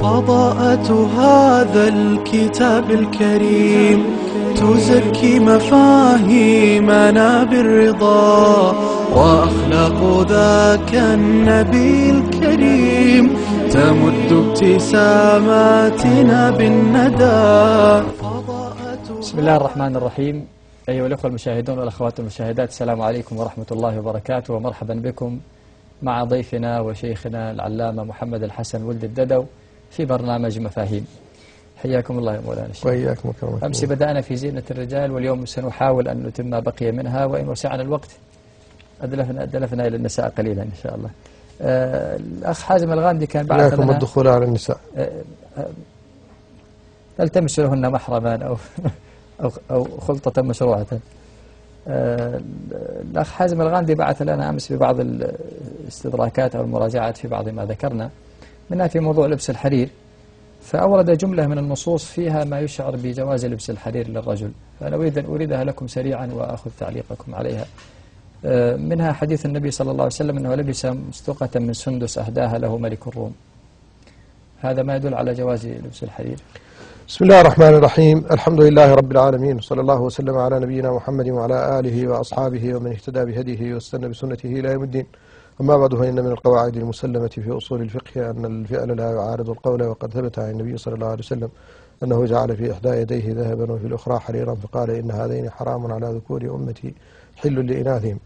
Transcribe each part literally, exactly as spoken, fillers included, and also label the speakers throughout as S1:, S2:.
S1: فضاءة هذا الكتاب الكريم تزكي مفاهيمنا بالرضا، وأخلاق ذاك النبي الكريم تمد ابتساماتنا بالندى.
S2: بسم الله الرحمن الرحيم. أيها الأخوة المشاهدون والأخوات المشاهدات، السلام عليكم ورحمة الله وبركاته، ومرحبا بكم مع ضيفنا وشيخنا العلامة محمد الحسن ولد الددو في برنامج مفاهيم. حياكم الله يا مولانا الشيخ.
S3: وإياكم وكرمكم.
S2: أمس بدأنا في زينة الرجال، واليوم سنحاول أن نتم ما بقي منها، وإن وسعنا الوقت أدلفنا, أدلفنا إلى النساء قليلا إن شاء الله. آه الأخ حازم الغامدي كان بعث
S3: لنا الدخول على النساء.
S2: آه آه تلتمس لهن محرما أو أو, أو خلطة مشروعة. آه الأخ حازم الغامدي بعث لنا أمس ببعض الاستدراكات أو المراجعات في بعض ما ذكرنا منها في موضوع لبس الحرير، فأورد جملة من النصوص فيها ما يشعر بجواز لبس الحرير للرجل، فأنا أريد أن أريدها لكم سريعا وأخذ تعليقكم عليها. آه منها حديث النبي صلى الله عليه وسلم أنه لبس مستقة من سندس أهداها له ملك الروم، هذا ما يدل على جواز لبس الحرير.
S3: بسم الله الرحمن الرحيم. الحمد لله رب العالمين، صلى الله وسلم على نبينا محمد وعلى آله وأصحابه ومن اهتدى بهديه واستنى بسنته إلى يوم الدين. أما بعد، فإن من القواعد المسلمة في أصول الفقه أن الفعل لا يعارض القول، وقد ثبت عن النبي صلى الله عليه وسلم أنه جعل في إحدى يديه ذهبا وفي الأخرى حريرا، فقال إن هذين حرام على ذكور أمتي حل لإناثهم.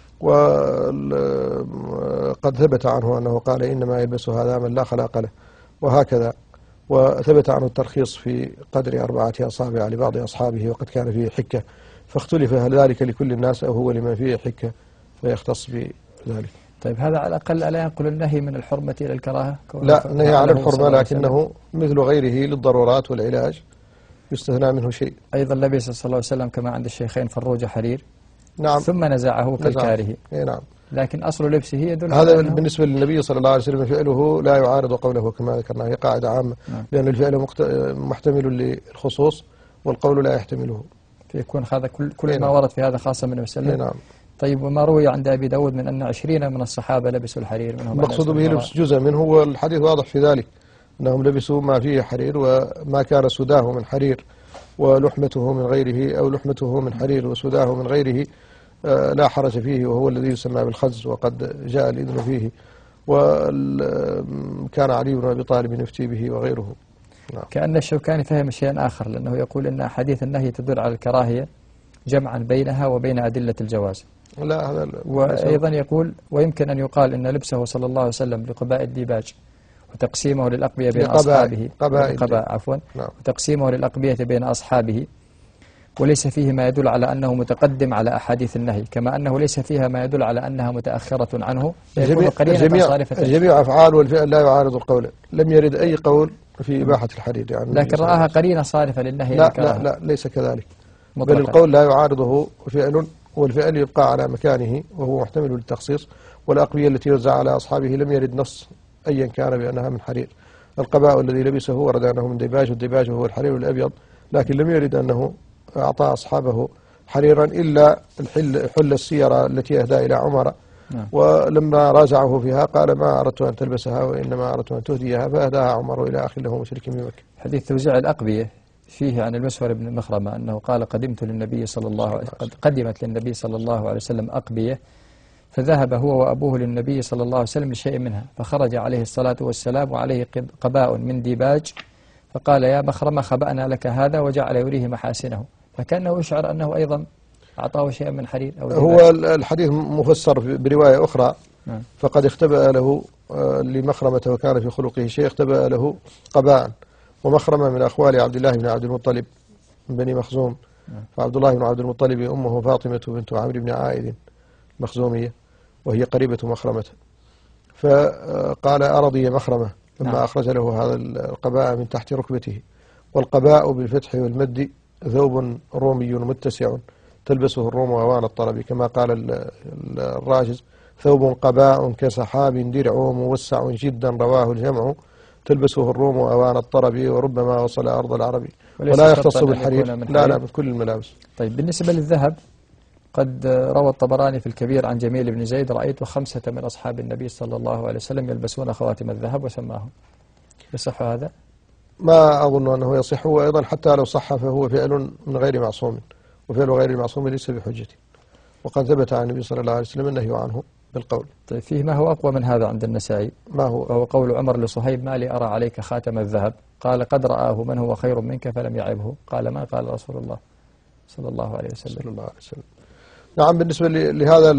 S3: وقد ثبت عنه أنه قال إنما يلبس هذا من لا خلاق له، وهكذا. وثبت عنه الترخيص في قدر أربعة أصابع لبعض أصحابه وقد كان فيه حكة، فاختلف هل ذلك لكل الناس أو هو لمن فيه حكة فيختص بذلك.
S2: طيب هذا على الأقل ألا ينقل النهي من الحرمة إلى الكراهة؟
S3: لا، نهي على الحرمة، لكنه مثل غيره للضرورات والعلاج يستثنى منه شيء.
S2: أيضا لبس صلى الله عليه وسلم كما عند الشيخين فروج حرير،
S3: نعم،
S2: ثم نزعه كالكاره.
S3: نعم،
S2: لكن أصل لبسه يدل
S3: هذا بالنسبة للنبي صلى الله عليه وسلم فعله لا يعارض قوله كما ذكرنا، هي قاعدة عامة. نعم. لأن الفعل محتمل للخصوص والقول لا يحتمله،
S2: فيكون هذا كل, كل ما ورد في هذا خاصة من وسلم.
S3: نعم.
S2: طيب، وما روي عند أبي داود من أن عشرين من الصحابة لبسوا الحرير، منهم
S3: المقصود به لبس جزء منه، والحديث واضح في ذلك أنهم لبسوا ما فيه حرير، وما كان سداه من حرير ولحمته من غيره، أو لحمته من حرير وسداه من غيره لا حرج فيه، وهو الذي يسمى بالخز، وقد جاء الإذن فيه، وكان علي بن أبي طالب يفتي به وغيره.
S2: نعم. كأن الشوكاني فهم شيئا آخر، لأنه يقول إن أحاديث النهي تدل على الكراهية جمعا بينها وبين أدلة الجواز.
S3: لا، هذا
S2: وأيضا يقول ويمكن أن يقال إن لبسه صلى الله عليه وسلم لقباء الديباج وتقسيمه للأقبية بين أصحابه قباء عفوا
S3: نعم.
S2: وتقسيمه للأقبية بين أصحابه، وليس فيه ما يدل على أنه متقدم على أحاديث النهي، كما أنه ليس فيها ما يدل على أنها متأخرة عنه،
S3: جميع, جميع, جميع أفعال والفعل لا يعارض القول. لم يرد أي قول في إباحة الحرير يعني،
S2: لكن رآها قرينة صارفة للنهي.
S3: لا لا لا ليس كذلك، مطلقا. بل القول لا يعارضه فعل، والفعل يبقى على مكانه وهو محتمل للتخصيص. والأقبية التي وزع على أصحابه لم يرد نص أيا كان بأنها من حرير. القباء الذي لبسه ورد أنه من ديباج، والديباج هو الحرير الأبيض، لكن لم يرد أنه أعطى أصحابه حريرا إلا الحل حل السيرة التي أهدى إلى عمر. نعم. ولما راجعه فيها قال ما أردت أن تلبسها وإنما أردت أن تهديها، فأهداها عمر إلى أخ له مشرك بمكة.
S2: حديث توزيع الأقبية فيه عن المسور بن مخرمة أنه قال قدمت للنبي صلى الله عليه وسلم قدمت للنبي صلى الله عليه وسلم أقبية، فذهب هو وأبوه للنبي صلى الله عليه وسلم لشيء منها، فخرج عليه الصلاة والسلام وعليه قباء من ديباج، فقال يا مخرمة خبأنا لك هذا، وجعل يريه محاسنه، فكأنه يشعر أنه أيضا أعطاه شيئا من حرير أو ديباج.
S3: هو الحديث مفسر برواية أخرى. نعم. فقد اختبأ له لمخرمة وكان في خلقه شيء، اختبأ له قباء، ومخرمة من أخوال عبد الله بن عبد المطلب من بني مخزوم. نعم. فعبد الله بن عبد المطلب أمه فاطمة بنت عمرو بن عائد مخزومية، وهي قريبة مخرمة، فقال أرضي مخرمة لما نعم. أخرج له هذا القباء من تحت ركبته. والقباء بالفتح والمد ثوب رومي متسع تلبسه الروم أوان الطلب، كما قال الراجز ثوب قباء كسحاب درع موسع جدا رواه الجمع، تلبسه الروم أوان الطرب وربما وصل أرض العرب. ولا يختص بالحرير، لا لا من كل الملابس.
S2: طيب، بالنسبة للذهب قد روى الطبراني في الكبير عن جميل بن زيد رأيت خمسة من أصحاب النبي صلى الله عليه وسلم يلبسون خواتم الذهب وسماهم. يصح هذا؟
S3: ما أظن أنه يصح، وأيضا حتى لو صح فهو فعل من غير معصوم، وفعل غير المعصوم ليس بحجة، وقد ثبت عن النبي صلى الله عليه وسلم النهي عنه بالقول.
S2: طيب فيه ما هو أقوى من هذا عند النسائي؟
S3: ما هو؟
S2: وهو قول عمر لصهيب: ما لي أرى عليك خاتم الذهب؟ قال: قد رآه من هو خير منك فلم يعبه. قال: ما قال رسول الله صلى الله عليه وسلم.
S3: صلى الله عليه وسلم. نعم. بالنسبة لهذا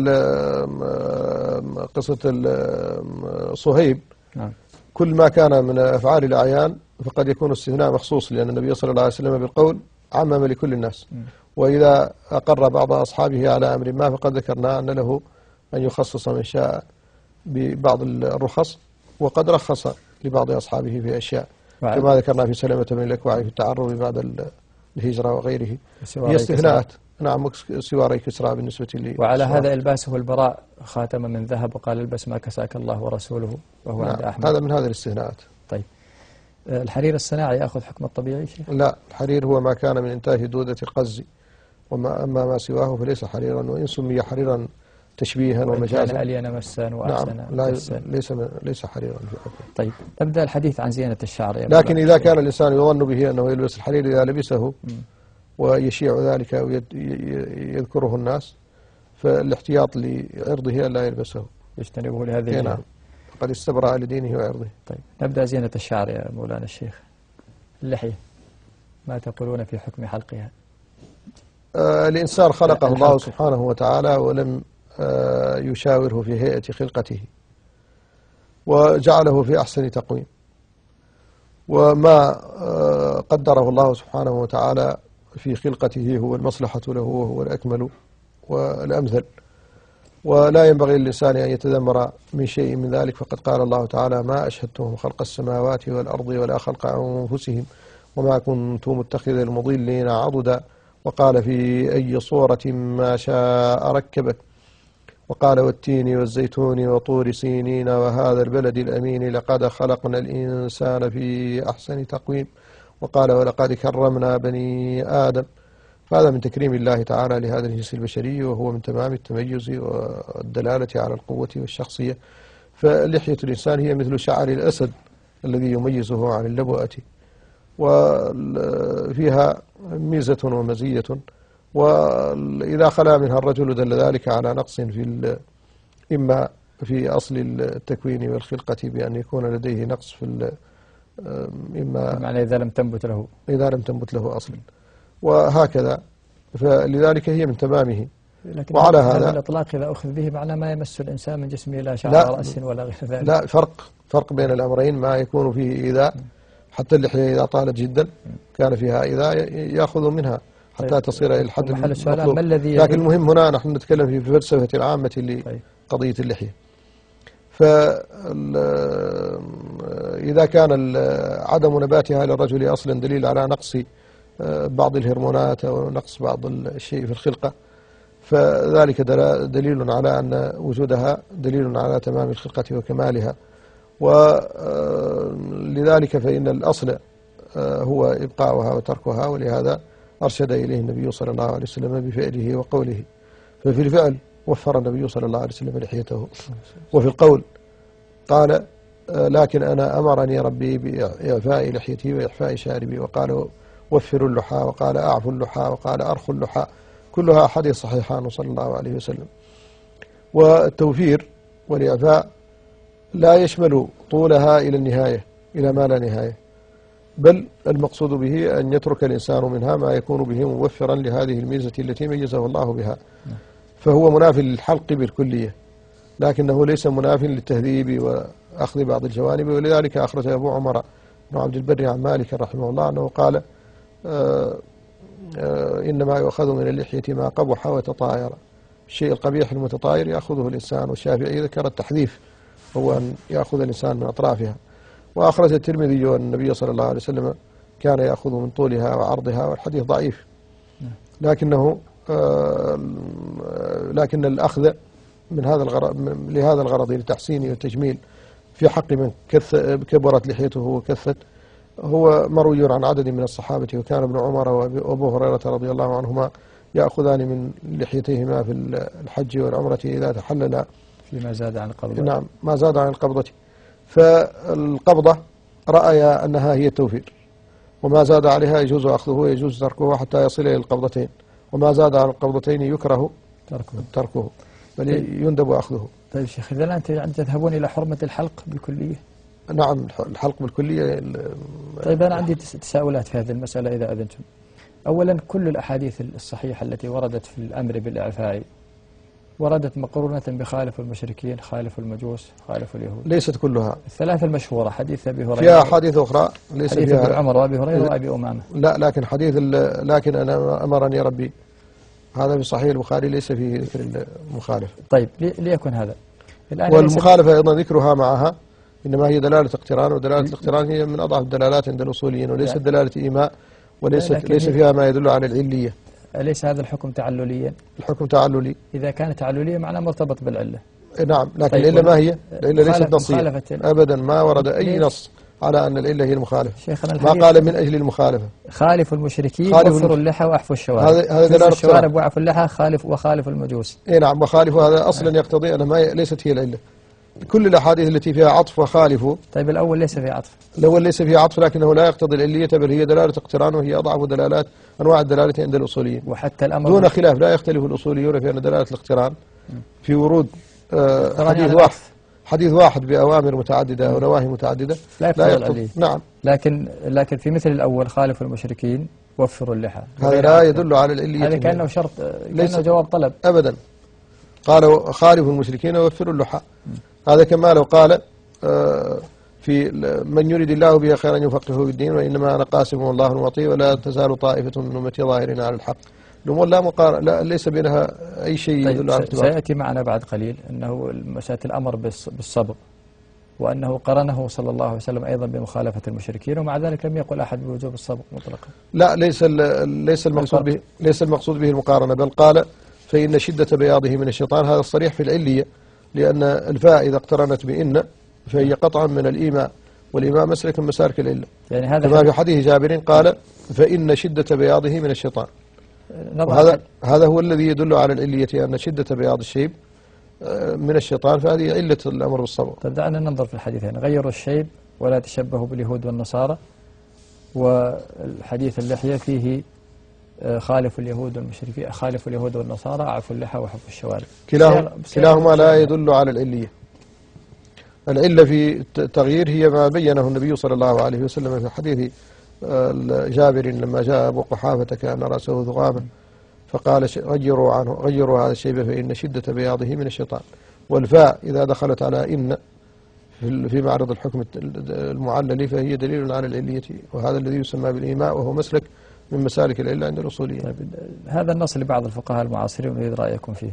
S3: قصة صهيب،
S2: نعم،
S3: كل ما كان من أفعال الأعيان فقد يكون استثناء مخصوص، لأن النبي صلى الله عليه وسلم بالقول عمم لكل الناس. م. وإذا أقر بعض أصحابه على أمر ما فقد ذكرنا أن له أن يخصص من شاء ببعض الرخص، وقد رخص لبعض أصحابه في أشياء وعلى. كما ذكرنا في سلمة بن الأكوع في التعرض بعد الهجرة وغيره، هي استثناءات. نعم، سواري كسرى بالنسبة لي.
S2: وعلى هذا إلباسه البراء خاتم من ذهب وقال: البس ما كساك الله ورسوله، وهو نعم عند أحمد.
S3: هذا من هذه الاستثناءات.
S2: طيب الحرير الصناعي يأخذ حكم الطبيعي شيخ؟
S3: لا، الحرير هو ما كان من إنتاج دودة القز، وما أما ما سواه فليس حريرا، وإن سمي حريرا تشبيها ومجازا
S2: كان ألين مسا وأحسن.
S3: نعم، لا ليس ليس حريرا.
S2: طيب نبدأ الحديث عن زينة الشعر.
S3: لكن إذا كان الإنسان يظن به أنه يلبس الحرير إذا لبسه م. ويشيع ذلك ويذكره الناس، فالاحتياط لعرضه ألا يلبسه،
S2: يجتنبه لهذه.
S3: نعم، قد استبرأ لدينه وعرضه.
S2: طيب نبدأ زينة الشعر يا مولانا الشيخ. اللحية، ما تقولون في حكم حلقها؟
S3: آه الإنسان خلقه الله سبحانه وتعالى ولم آه يشاوره في هيئة خلقته، وجعله في أحسن تقويم، وما آه قدره الله سبحانه وتعالى في خلقته هو المصلحة له وهو الأكمل والأمثل، ولا ينبغي للإنسان أن يتذمر من شيء من ذلك، فقد قال الله تعالى: ما أشهدتهم خلق السماوات والأرض ولا خلق أنفسهم وما كنت متخذ المضلين عضدا، وقال: في أي صورة ما شاء ركبك، وقال: والتين والزيتون وطور سينين وهذا البلد الأمين لقد خلقنا الإنسان في أحسن تقويم، وقال: ولقد كرمنا بني آدم. فهذا من تكريم الله تعالى لهذا الجنس البشري، وهو من تمام التميز والدلالة على القوة والشخصية. فلحية الإنسان هي مثل شعر الأسد الذي يميزه عن اللبؤة، وفيها ميزة ومزية، وإذا خلا منها الرجل دل ذلك على نقص في إما في أصل التكوين والخلقة بأن يكون لديه نقص في إما
S2: معنى إذا لم تنبت له
S3: إذا لم تنبت له أصل، وهكذا، فلذلك هي من تمامه.
S2: لكن
S3: وعلى هذا
S2: الإطلاق إذا أخذ به معنى ما يمس الإنسان من جسمه لا شعر رأس ولا غير ذلك.
S3: لا، فرق فرق بين الأمرين. ما يكون فيه إيذاء، حتى اللحية إذا طالت جدا كان فيها إيذاء يأخذ منها حتى طيب تصير إلى الحد المطلوب. لكن المهم هنا نحن نتكلم في فلسفة العامة لقضية اللحية. فإذا كان عدم نباتها للرجل أصلا دليل على نقص بعض الهرمونات أو نقص بعض الشيء في الخلقة، فذلك دليل على أن وجودها دليل على تمام الخلقة وكمالها، ولذلك فإن الأصل هو إبقاؤها وتركها، ولهذا أرشد إليه النبي صلى الله عليه وسلم بفعله وقوله. ففي الفعل وفر النبي صلى الله عليه وسلم لحيته، وفي القول قال: لكن أنا أمرني ربي بإعفاء لحيتي وإعفاء شاربي، وقال: وفروا اللحى، وقال: أعفوا اللحى، وقال: أرخوا اللحى، كلها حديث صحيحان صلى الله عليه وسلم. والتوفير والإعفاء لا يشمل طولها إلى النهاية، إلى ما لا نهاية، بل المقصود به أن يترك الإنسان منها ما يكون به موفرا لهذه الميزة التي ميزه الله بها، فهو مناف للحلق بالكلية، لكنه ليس مناف للتهذيب وأخذ بعض الجوانب. ولذلك أخرج أبو عمر بن عبد البر عن مالك رحمه الله أنه قال: آآ آآ إنما يؤخذ من اللحية ما قبح وتطاير، الشيء القبيح المتطاير يأخذه الإنسان. والشافعي ذكر التحذيف، هو أن يأخذ الإنسان من أطرافها. وأخرج الترمذي أن النبي صلى الله عليه وسلم كان يأخذ من طولها وعرضها، والحديث ضعيف، لكنه لكن الأخذ من هذا الغرض لهذا الغرض للتحسين والتجميل في حق من كبرت لحيته وكثت هو مروي عن عدد من الصحابة، وكان ابن عمر وأبو هريرة رضي الله عنهما يأخذان من لحيتيهما في الحج والعمرة إذا تحلل
S2: فيما زاد عن القبضة.
S3: نعم، ما زاد عن القبضة. فالقبضة رأي أنها هي التوفير، وما زاد عليها يجوز أخذه ويجوز تركه حتى يصل إلى القبضتين، وما زاد على القبضتين يكره تركه, تركه بل يندب أخذه.
S2: طيب شيخ، إذا أنت تذهبون إلى حرمة الحلق بالكلية؟
S3: نعم، الحلق بالكلية.
S2: طيب أنا عندي تساؤلات في هذه المسألة إذا أذنتم. أولا، كل الأحاديث الصحيحة التي وردت في الأمر بالإعفاء وردت مقرونة بخالف المشركين، خالف المجوس، خالف اليهود.
S3: ليست كلها.
S2: الثلاثة المشهورة، حديث أبي هريرة،
S3: فيها أحاديث أخرى ليس
S2: حديث
S3: فيها
S2: ابن عمر وأبي هريرة وأبي أمامة.
S3: لا، لكن حديث لكن أنا أمرني ربي هذا في صحيح البخاري ليس فيه ذكر المخالف.
S2: طيب ليكن هذا
S3: الآن. والمخالفة أيضا ذكرها معها إنما هي دلالة اقتران، ودلالة الاقتران هي من أضعف الدلالات عند الأصوليين، وليست دلالة إيماء، وليست ليس فيها ما يدل على العلية.
S2: أليس هذا الحكم تعلليا؟
S3: الحكم تعللي.
S2: إذا كان تعلليا معناه مرتبط بالعلة.
S3: نعم، لكن طيب العلة ما هي؟ العلة ليست نصية أبدا، ما ورد أي نص على أن العلة هي المخالفة. ما قال من أجل المخالفة.
S2: خالف المشركين وفروا اللحى وأعفوا الشوارب.
S3: هذا دلالة
S2: الشوارب وأعفوا اللحى خالف وخالف المجوس.
S3: إيه نعم، وخالف هذا أصلا يقتضي أن ما ليست هي العلة. كل الأحاديث التي فيها عطف وخالفوا.
S2: طيب الأول ليس فيه عطف.
S3: الأول ليس فيه عطف، لكنه لا يقتضي العلية، بل هي دلالة اقتران، وهي أضعف دلالات أنواع الدلالة عند الأصوليين.
S2: وحتى الأمر
S3: دون خلاف، لا يختلف الأصوليون في أن دلالة الاقتران في ورود آه حديث واحد حديث واحد بأوامر متعددة ونواهي متعددة
S2: لا يقتضي العلية.
S3: نعم،
S2: لكن لكن في مثل الأول خالفوا المشركين وفروا اللحى،
S3: هذا لا يدل على العلية.
S2: هذا كأنه شرط، كأنه جواب طلب
S3: أبدا. قالوا خالفوا المشركين ووفروا اللحى، هذا كما لو قال آه في من يريد الله به خيرا يفقهه في الدين، وإنما أنا قاسم والله وطي ولا تزال طائفة من أمتي ظاهرين على الحق. الأمور لا مقارنة، لا ليس بينها أي شيء
S2: طيب
S3: يدل على
S2: الارتباط. سيأتي معنا بعد قليل أنه مسألة الأمر بالصبر، وأنه قرنه صلى الله عليه وسلم أيضا بمخالفة المشركين، ومع ذلك لم يقل أحد بوجوب الصبر مطلقا.
S3: لا، ليس ليس المقصود به ليس المقصود به المقارنة، بل قال فإن شدة بياضه من الشيطان. هذا الصريح في العلية، لأن الفاء إذا اقترنت بإن فهي قطعا من الإيماء، والإيماء مسلك من مسالك العلة. يعني هذا كما في حديث جابر قال فإن شدة بياضه من الشيطان. وهذا هذا هو الذي يدل على العلية، أن شدة بياض الشيب من الشيطان، فهذه علة الأمر بالصبر.
S2: طيب دعنا ننظر في الحديثين، غيروا الشيب ولا تشبهوا باليهود والنصارى، والحديث اللحية فيه خالف اليهود والمشركين، خالف اليهود والنصارى، أعفوا اللحى وحفوا الشوارب.
S3: كلاهما, كلاهما لا يدل على العلية. العلة في التغيير هي ما بينه النبي صلى الله عليه وسلم في حديث جابر لما جاء أبو قحافة كأن رأسه ذغامة، فقال غيروا عنه غيروا هذا الشيب فإن شدة بياضه من الشيطان. والفاء إذا دخلت على إن في معرض الحكم المعلل فهي دليل على العلية، وهذا الذي يسمى بالإيماء، وهو مسلك من مسالك العلة عند الأصوليين.
S2: طيب هذا النص لبعض الفقهاء المعاصرين نريد رأيكم فيه.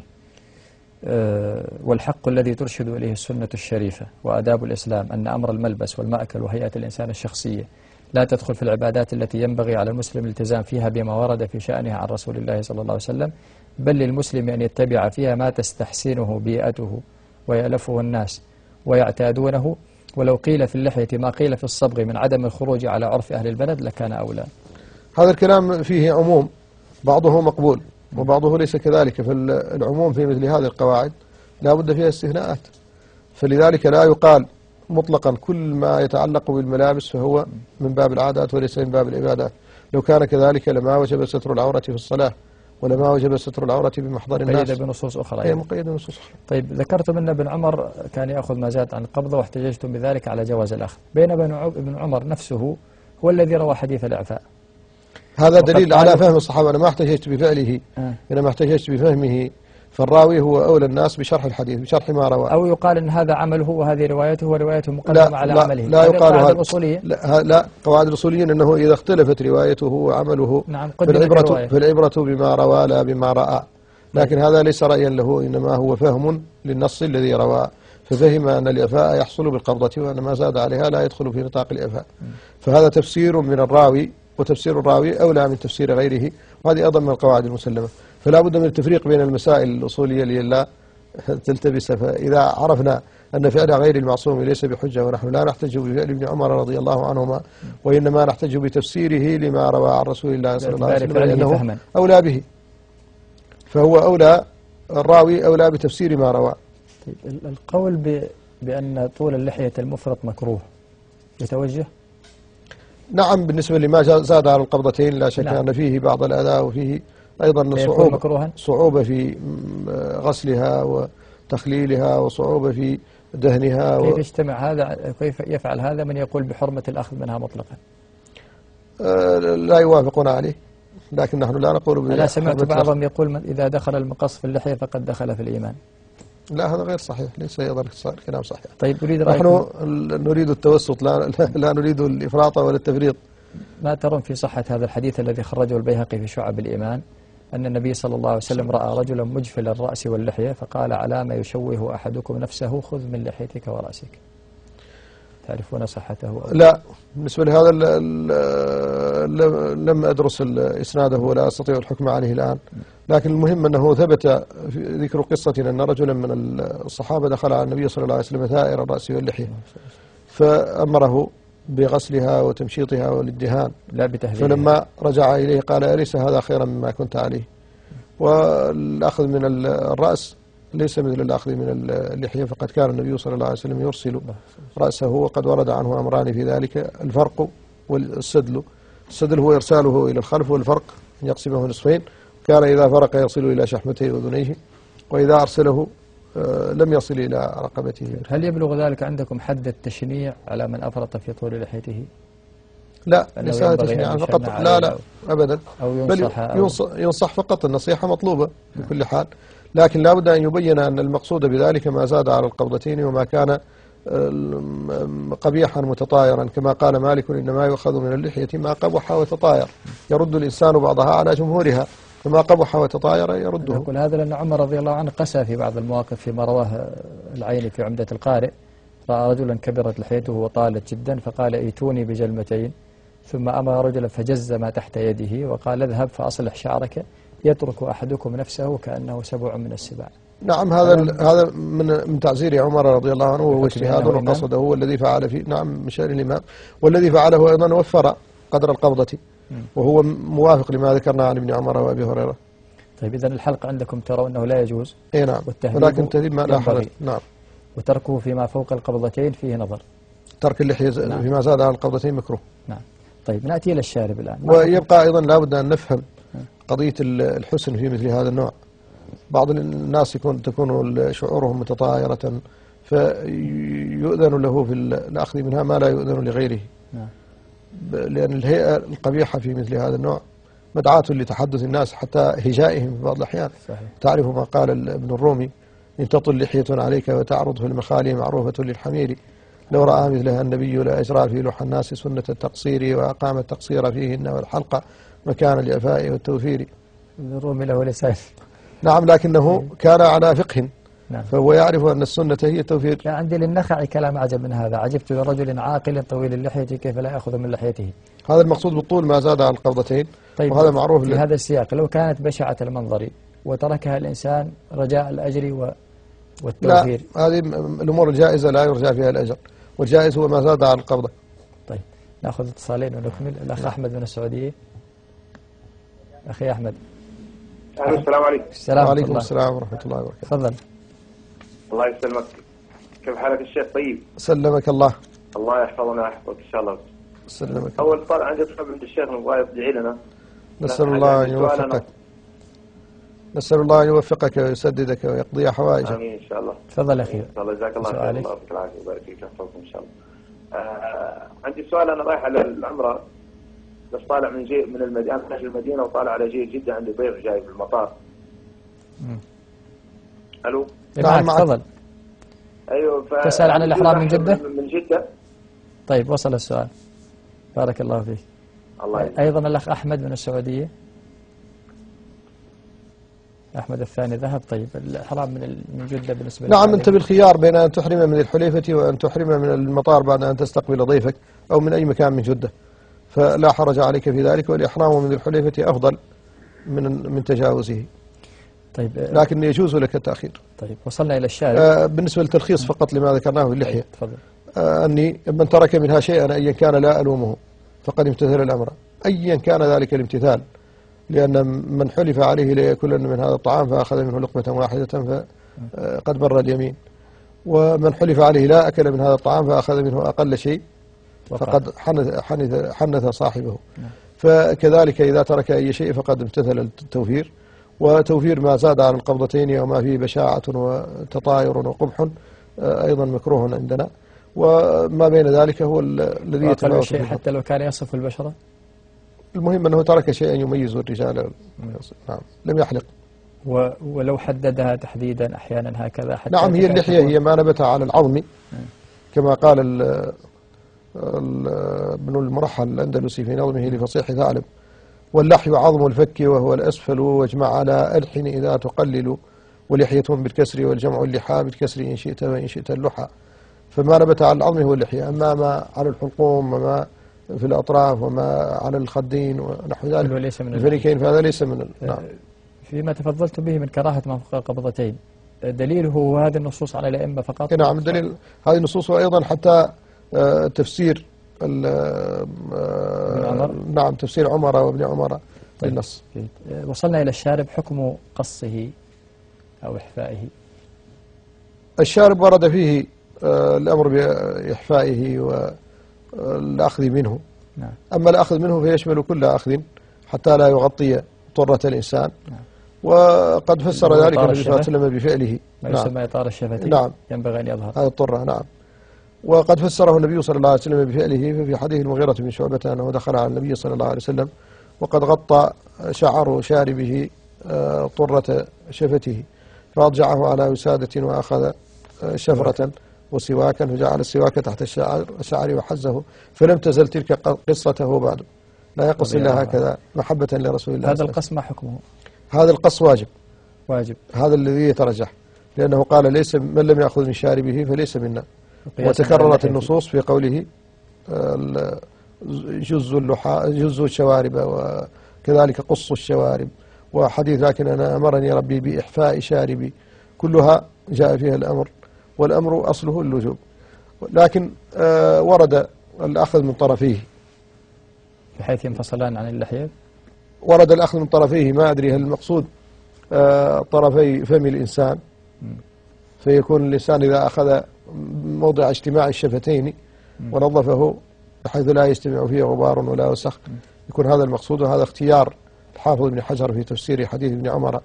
S2: أه والحق الذي ترشد إليه السنة الشريفة وآداب الإسلام أن أمر الملبس والمأكل وهيئة الإنسان الشخصية لا تدخل في العبادات التي ينبغي على المسلم الالتزام فيها بما ورد في شأنها عن رسول الله صلى الله عليه وسلم، بل للمسلم أن يتبع فيها ما تستحسنه بيئته ويألفه الناس ويعتادونه، ولو قيل في اللحية ما قيل في الصبغ من عدم الخروج على عرف أهل البلد لكان أولى.
S3: هذا الكلام فيه عموم، بعضه مقبول وبعضه ليس كذلك، فالعموم في مثل هذه القواعد لا بد فيها استثناءات، فلذلك لا يقال مطلقا كل ما يتعلق بالملابس فهو من باب العادات وليس من باب العبادات. لو كان كذلك لما وجب ستر العورة في الصلاة، ولما وجب ستر العورة بمحضر الناس.
S2: مقيدة بنصوص أخرى.
S3: هي مقيدة بنصوص أخرى.
S2: طيب ذكرتم أن ابن عمر كان يأخذ ما زاد عن القبضة واحتججتم بذلك على جواز الأخذ، بينما ابن عمر نفسه هو الذي روى حديث الإعفاء.
S3: هذا دليل على فهم الصحابة. أنا ما احتججت بفعله،
S2: آه.
S3: إنما احتججت بفهمه، فالراوي هو أولى الناس بشرح الحديث، بشرح ما رواه.
S2: أو يقال أن هذا عمله وهذه روايته وروايته مقدمة على
S3: لا
S2: عمله.
S3: لا يقال هذا.
S2: الأصولية.
S3: لا, لا قواعد الأصوليين أنه إذا اختلفت روايته وعمله
S2: نعم
S3: فالعبرة, فالعبرة بما روى لا بما رأى، لكن هذا ليس رأيا له، إنما هو فهم للنص الذي روى، ففهم أن الإعفاء يحصل بالقبضة وأن ما زاد عليها لا يدخل في نطاق الإعفاء. فهذا تفسير من الراوي، وتفسير الراوي أولى من تفسير غيره، وهذه أيضا من القواعد المسلمة. فلا بد من التفريق بين المسائل الأصولية لئلا تلتبس. فإذا عرفنا أن فعل غير المعصوم ليس بحجة ونحن لا نحتج بفعل ابن عمر رضي الله عنهما، وإنما نحتج بتفسيره لما روى عن رسول الله صلى الله عليه وسلم لأنه أولى به، فهو أولى الراوي أولى بتفسير ما روى.
S2: القول بأن طول اللحية المفرط مكروه يتوجه؟
S3: نعم، بالنسبة لما زاد على القبضتين لا شك
S2: نعم.
S3: أن فيه بعض الأذى وفيه أيضا صعوبة صعوبة في غسلها وتخليلها وصعوبة في دهنها.
S2: كيف يجتمع هذا، كيف يفعل هذا من يقول بحرمة الأخذ منها مطلقا؟
S3: أه لا يوافقون عليه، لكن نحن لا نقول بحرمة.
S2: أنا سمعت بعضهم يقول من إذا دخل المقص في اللحية فقد دخل في الإيمان.
S3: لا، هذا غير صحيح، ليس أيضا الكلام صحيح.
S2: طيب أريد
S3: نحن نريد التوسط، لا, لا نريد الإفراط ولا التفريط.
S2: ما ترون في صحة هذا الحديث الذي خرجه البيهقي في شعب الإيمان أن النبي صلى الله عليه وسلم رأى رجلا مجفل الرأس واللحية فقال على ما يشوه أحدكم نفسه خذ من لحيتك ورأسك؟ تعرفون صحته؟
S3: لا، بالنسبة لهذا لم أدرس إسناده ولا أستطيع الحكم عليه الآن، لكن المهم أنه ثبت ذكر قصة أن رجلا من الصحابة دخل على النبي صلى الله عليه وسلم ثائر الرأس واللحية فأمره بغسلها وتمشيطها والادهان،
S2: لا بتهذيب.
S3: فلما رجع إليه قال أليس هذا خيرا مما كنت عليه؟ والأخذ من الرأس ليس مثل الأخذ من اللحية، فقد كان النبي صلى الله عليه وسلم يرسل رأسه، وقد ورد عنه أمران في ذلك: الفرق والسدل. السدل هو إرساله إلى الخلف، والفرق يقسمه نصفين، كان إذا فرق يصل إلى شحمته وأذنيه، وإذا أرسله لم يصل إلى رقبته.
S2: هل يبلغ ذلك عندكم حد التشنيع على من أفرط في طول لحيته؟
S3: لا، ليس تشنيعا فقط، لا لا أبدا،
S2: أو
S3: بل
S2: ينصح,
S3: ينصح, ينصح فقط. النصيحة مطلوبة بكل حال، لكن لا بد أن يبين أن المقصود بذلك ما زاد على القبضتين وما كان قبيحا متطايرا، كما قال مالك: إنما يؤخذ من اللحية ما قبح وتطاير، يرد الإنسان بعضها على جمهورها، فما قبح وتطاير يرده.
S2: يقول هذا لأن عمر رضي الله عنه قسى في بعض المواقف فيما رواه العيني في عمدة القارئ، رأى رجلا كبرت لحيته وطالت جدا فقال ائتوني بجلمتين، ثم أمر رجلا فجز ما تحت يده وقال اذهب فأصلح شعرك يترك أحدكم نفسه كأنه سبع من السباع.
S3: نعم، هذا هذا من من تعزير عمر رضي الله عنه، وهو اجتهاد وقصده، والذي فعل فيه نعم من شأن الإمام، والذي فعله أيضا وفر قدر القبضة، وهو موافق لما ذكرنا عن ابن عمر وأبي هريرة.
S2: طيب إذن الحلق عندكم ترى أنه لا يجوز؟
S3: إيه نعم، ولكن التهذيب ما لا حرج. نعم،
S2: وتركه فيما فوق القبضتين فيه نظر.
S3: ترك اللحية نعم. فيما زاد على القبضتين مكروه.
S2: نعم. طيب نأتي إلى الشارب الآن.
S3: ويبقى أيضا لا بد أن نفهم قضية الحسن في مثل هذا النوع. بعض الناس يكون تكون شعورهم متطايرة فيؤذن له في الأخذ منها ما لا يؤذن لغيره،
S2: نعم.
S3: لأن الهيئة القبيحة في مثل هذا النوع مدعاة لتحدث الناس حتى هجائهم في بعض الأحيان. صحيح. تعرف ما قال ابن الرومي: إن تطل لحية عليك وتعرض في المخالي معروفة للحمير، لو رأى مثلها النبي لأجرى في لوح الناس سنة التقصير وأقام التقصير فيهن والحلقة مكان الإعفاء والتوفير.
S2: ابن الرومي له لسان.
S3: نعم، لكنه كان على فقه،
S2: نعم.
S3: فهو يعرف أن السنة هي التوفير.
S2: كان عندي للنخعي كلام أعجب من هذا: عجبت لرجل عاقل طويل اللحية كيف لا يأخذ من لحيته.
S3: هذا المقصود بالطول ما زاد عن القبضتين.
S2: طيب،
S3: وهذا معروف
S2: في هذا السياق لو كانت بشعة المنظر وتركها الإنسان رجاء الأجر والتوفير؟
S3: لا، هذه الأمور الجائزة لا يرجى فيها الأجر، والجائز هو ما زاد عن القبضة.
S2: طيب نأخذ اتصالين ونكمل. الأخ أحمد من السعودية. أخي أحمد.
S4: السلام عليكم.
S2: السلام
S3: عليكم السلام ورحمة الله وبركاته.
S2: تفضل.
S4: الله يسلمك، كيف حالك الشيخ؟ طيب.
S3: سلمك الله.
S4: الله يحفظنا ويحفظك إن شاء الله.
S3: سلمك.
S4: أول طال عندي طلب عند الشيخ نبغى يدعي لنا.
S3: نسأل الله أن يوفقك. نسأل الله أن يوفقك ويسددك ويقضي حوائجك.
S4: آمين إن شاء الله.
S2: تفضل أخي.
S4: الله يجزاك الله خير، الله يعطيك العافية ويبارك فيك ويحفظكم إن شاء الله. آه عندي سؤال، أنا رايح على العمرة بس طالع من جي من المدينة من المدينة وطالع على جي جدة، عندي ضيف جاي في المطار.
S2: مم.
S4: ألو.
S2: نعم تفضل.
S4: أيوه.
S2: تسأل عن الإحرام من جدة؟
S4: من جدة.
S2: طيب وصل السؤال. بارك الله فيك.
S4: الله يجزاك.
S2: أيضا الأخ أحمد من السعودية. أحمد الثاني ذهب. طيب الإحرام من من جدة بالنسبة
S3: نعم، أنت بالخيار بين أن تحرم من الحليفة وأن تحرم من المطار بعد أن تستقبل ضيفك، أو من أي مكان من جدة، فلا حرج عليك في ذلك، والإحرام من الحليفة أفضل من من تجاوزه.
S2: طيب
S3: لكن يجوز لك التأخير.
S2: طيب وصلنا إلى الشارع.
S3: آه بالنسبة للتلخيص فقط لما ذكرناه في اللحية.
S2: تفضل.
S3: آه أني من ترك منها شيئا أيا كان لا ألومه فقد امتثل الأمر أيا كان ذلك الامتثال، لأن من حلف عليه ليأكلن من هذا الطعام فأخذ منه لقمة واحدة فقد بر اليمين، ومن حلف عليه لا أكل من هذا الطعام فأخذ منه أقل شيء فقد حنث, حنث, حنث صاحبه. فكذلك إذا ترك أي شيء فقد امتثل التوفير، وتوفير ما زاد عن القبضتين وما فيه بشاعة وتطاير وقبح أيضا مكروه عندنا، وما بين ذلك هو الذي يتفاوت
S2: شيء حتى لو كان يصف البشرة.
S3: المهم أنه ترك شيئا يميز الرجال. نعم لم يحلق.
S2: ولو حددها تحديدا أحيانا هكذا حتى
S3: نعم هي اللحية هي ما نبت على العظم كما قال ابن المرحل الأندلسي في نظمه لفصيح ثعلب: واللحي عظم الفك وهو الأسفل، واجمع على ألحن إذا تقلل، ولحية بالكسر والجمع اللحى بالكسر إن شئت وإن شئت اللحى. فما نبت على العظم هو اللحية، أما ما على الحلقوم وما في الأطراف وما على الخدين ونحو ذلك الفريكين فهذا ليس من. نعم.
S2: فيما تفضلت به من كراهة ما فوق القبضتين، دليله هذه النصوص على الأئمة فقط؟
S3: نعم الدليل هذه النصوص، وأيضا حتى تفسير نعم تفسير عمر وابن عمر بالنص.
S2: وصلنا إلى الشارب، حكم قصه أو إحفائه.
S3: الشارب ورد فيه الأمر بإحفائه والأخذ منه.
S2: نعم.
S3: أما الأخذ منه فيشمل كل أخذ حتى لا يغطي طرة الإنسان.
S2: نعم.
S3: وقد فسر ذلك النبي صلى الله عليه وسلم بفعله.
S2: ما يسمى نعم. إطار الشفتين.
S3: نعم.
S2: ينبغي أن يظهر
S3: هذا الطرة. نعم. وقد فسره النبي صلى الله عليه وسلم بفعله في حديث المغيرة بن شعبة أنه دخل على النبي صلى الله عليه وسلم وقد غطى شعر شاربه طرة شفته، فأضجعه على وسادة وأخذ شفرة وسواكا فجعل السواك تحت الشعر وحزه، فلم تزل تلك قصته بعد، لا يقص إلا هكذا محبة لرسول الله.
S2: هذا القص ما حكمه؟
S3: هذا القص واجب.
S2: واجب.
S3: هذا الذي يترجح، لأنه قال ليس من لم يأخذ من شاربه فليس منا. وتكررت النصوص في قوله جز اللحى جز الشوارب وكذلك قص الشوارب، وحديث لكن أنا أمرني ربي بإحفاء شاربي، كلها جاء فيها الأمر، والأمر أصله اللجوب. لكن ورد الأخذ من طرفيه
S2: بحيث ينفصلان عن اللحية.
S3: ورد الأخذ من طرفيه، ما أدري هل المقصود طرفي فم الإنسان، فيكون الإنسان إذا أخذ موضع اجتماع الشفتين ونظفه بحيث لا يجتمع فيه غبار ولا وسخ، يكون هذا المقصود. وهذا اختيار الحافظ ابن حجر في تفسير حديث ابن عمر،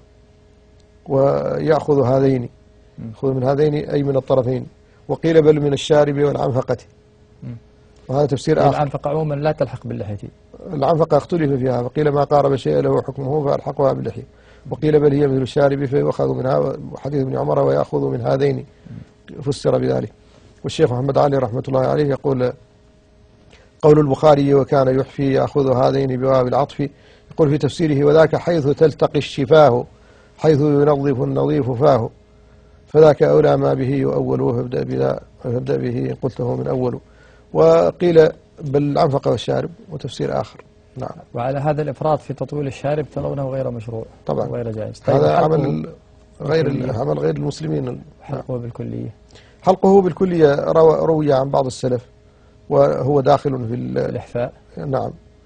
S3: ويأخذ هذين، يأخذ من هذين أي من الطرفين، وقيل بل من الشارب والعنفقة، وهذا تفسير آخر.
S2: العنفقة عموما لا تلحق باللحية.
S3: العنفقة اختلف فيها، فقيل ما قارب شيء له حكمه فألحقها باللحية، وقيل بل هي مثل الشارب فيؤخذ منها، حديث ابن عمر ويأخذ من هذين فسر بذلك. والشيخ محمد علي رحمة الله عليه يقول قول البخاري وكان يحفي يأخذ هذين بواب العطف، يقول في تفسيره وذاك حيث تلتقي الشفاه حيث ينظف النظيف فاه، فذاك أولى ما به يؤول فابدأ بذا فابدأ به إن قلته من أول. وقيل بل العنفقة والشارب، وتفسير آخر. نعم.
S2: وعلى هذا الإفراط في تطويل الشارب ترونه غير مشروع
S3: طبعا،
S2: غير جائز. طيب
S3: هذا عمل غير عمل غير المسلمين.
S2: حلقه بالكلية.
S3: حلقه بالكلية روي عن بعض السلف، وهو داخل في
S2: الإحفاء.
S3: نعم.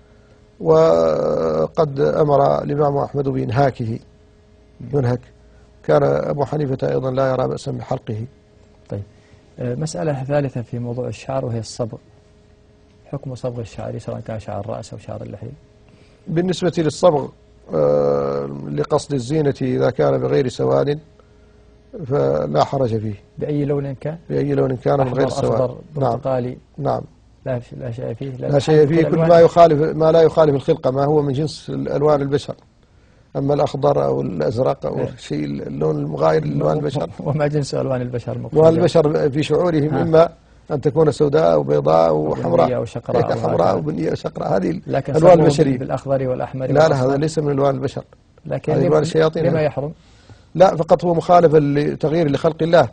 S3: وقد أمر الإمام أحمد بإنهاكه، ينهك. كان أبو حنيفة أيضا لا يرى بأسا بحلقه.
S2: طيب مسألة ثالثة في موضوع الشعر وهي الصبغ، حكم صبغ الشعر سواء كان شعر الرأس أو شعر اللحية.
S3: بالنسبة للصبغ آه لقصد الزينة إذا كان بغير سواد فلا حرج فيه.
S2: بأي لون كان؟
S3: بأي لون كان من غير سواد.
S2: أخضر برتقالي.
S3: نعم.
S2: لا لا شيء فيه.
S3: لا شيء فيه، كل ما يخالف ما لا يخالف الخلقة، ما هو من جنس الألوان البشر. أما الأخضر أو الأزرق أو شيء اللون المغاير لألوان البشر.
S2: وما جنس ألوان البشر؟
S3: ألوان البشر في شعورهم ها. إما أن تكون سوداء أو بيضاء أو حمراء
S2: أو شقراء أو
S3: حمراء أو بنية وشقراء، هذه
S2: لكن
S3: ألوان البشرية.
S2: بالأخضر والأحمر.
S3: لا لا هذا ليس من ألوان البشر،
S2: لكن
S3: هذه ألوان الشياطين.
S2: لما يحرم؟
S3: لا فقط هو مخالفة لتغيير لخلق الله.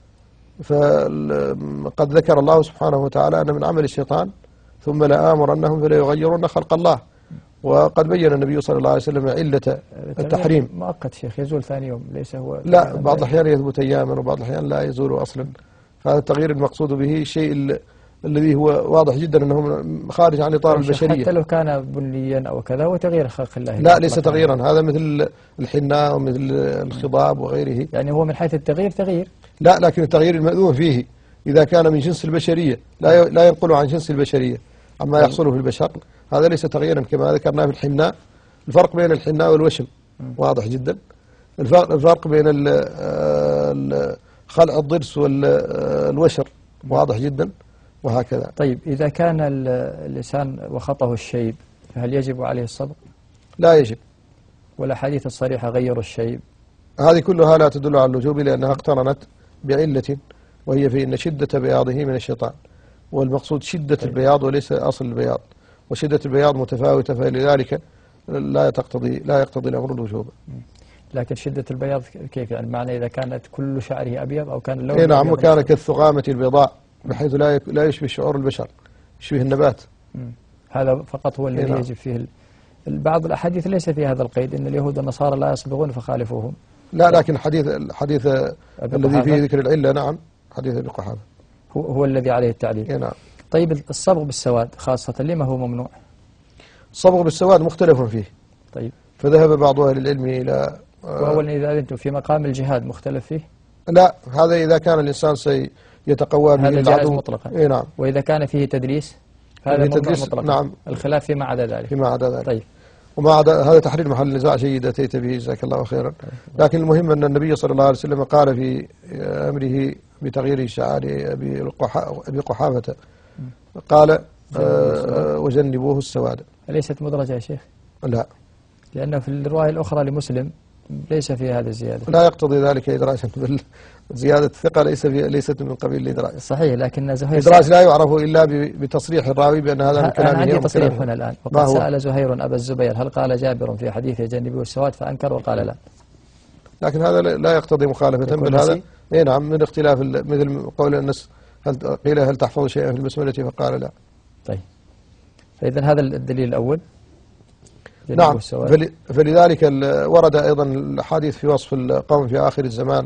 S3: فقد ذكر الله سبحانه وتعالى أن من عمل الشيطان ثم لآمرنهم فلا يغيرون خلق الله، وقد بين النبي صلى الله عليه وسلم علة التحريم.
S2: مؤقت شيخ، يزول ثاني يوم، ليس هو.
S3: لا بعض الأحيان يثبت أياما وبعض الأحيان لا يزول أصلا. فهذا التغيير المقصود به الشيء الذي هو واضح جدا أنه خارج عن إطار البشرية.
S2: حتى لو كان بنيا أو كذا هو تغيير خلق الله.
S3: لا ليس تغييرا، هذا مثل الحناء ومثل الخضاب وغيره.
S2: يعني هو من حيث التغيير تغيير.
S3: لا لكن التغيير المأذون فيه، إذا كان من جنس البشرية لا لا ينقل عن جنس البشرية عما يحصل في البشر، هذا ليس تغييرا كما ذكرنا في الحناء. الفرق بين الحناء والوشم واضح جدا. الفرق بين خلع الضرس والوشر واضح جدا، وهكذا.
S2: طيب إذا كان اللسان وخطه الشيب فهل يجب عليه الصبغ؟
S3: لا يجب.
S2: والأحاديث الصريحة غيروا الشيب
S3: هذه كلها لا تدل على الوجوب، لأنها اقترنت بعلة، وهي في أن شدة بياضه من الشيطان، والمقصود شدة طيب. البياض وليس أصل البياض، وشدة البياض متفاوتة، فلذلك لا تقتضي لا يقتضي الأمر الوجوب.
S2: لكن شدة البياض كيف يعني؟ معنى إذا كانت كل شعره أبيض أو كان اللون
S3: إيه نعم، وكان كالثغامة البيضاء بحيث لا لا يشبه شعور البشر، يشبه النبات.
S2: مم. هذا فقط هو الذي إيه نعم. يجب فيه ال... بعض الأحاديث ليس في هذا القيد، إن اليهود والنصارى لا يصبغون فخالفوهم.
S3: لا، لكن حديث الحديث الذي فيه ذكر العلة نعم، حديث ابي قحافة
S2: هو, هو الذي عليه التعليل.
S3: إيه نعم.
S2: طيب الصبغ بالسواد خاصة لما هو ممنوع؟
S3: الصبغ بالسواد مختلف فيه.
S2: طيب.
S3: فذهب بعض أهل العلم إلى
S2: وأولا إذا أنتم في مقام الجهاد مختلف فيه؟
S3: لا، هذا إذا كان الإنسان سيتقوى به
S2: هذا جائز مطلقا.
S3: إيه نعم.
S2: وإذا كان فيه تدريس هذا ممنوع مطلقا.
S3: نعم.
S2: الخلاف فيما عدا ذلك.
S3: فيما عدا ذلك.
S2: طيب.
S3: وما عدا هذا تحرير محل نزاع جيد أتيت به، جزاك الله خيرا. لكن المهم أن النبي صلى الله عليه وسلم قال في أمره بتغيير شعار أبي قحافة قال آه وجنبوه السواد.
S2: أليست مدرجة يا شيخ؟
S3: لا،
S2: لأنه في الرواية الأخرى لمسلم ليس فيها هذه الزيادة.
S3: لا يقتضي ذلك إدراجا، زيادة الثقة ليس ليست من قبيل الإدراج.
S2: صحيح، لكن زهير
S3: الإدراج لا يعرف إلا بتصريح الراوي بأن هذا من كلامه.
S2: أنا عندي تصريح هنا الآن. وقد سأل زهير أبا الزبير هل قال جابر في حديثه جنبه السواد فأنكر وقال لا.
S3: لكن هذا لا يقتضي مخالفة، بل هذا اي نعم من اختلاف مثل قول الناس هل قيل هل تحفظ شيئا في البسملة فقال لا.
S2: طيب، فإذا هذا الدليل الأول.
S3: نعم. فلذلك ورد أيضا الحديث في وصف القوم في آخر الزمان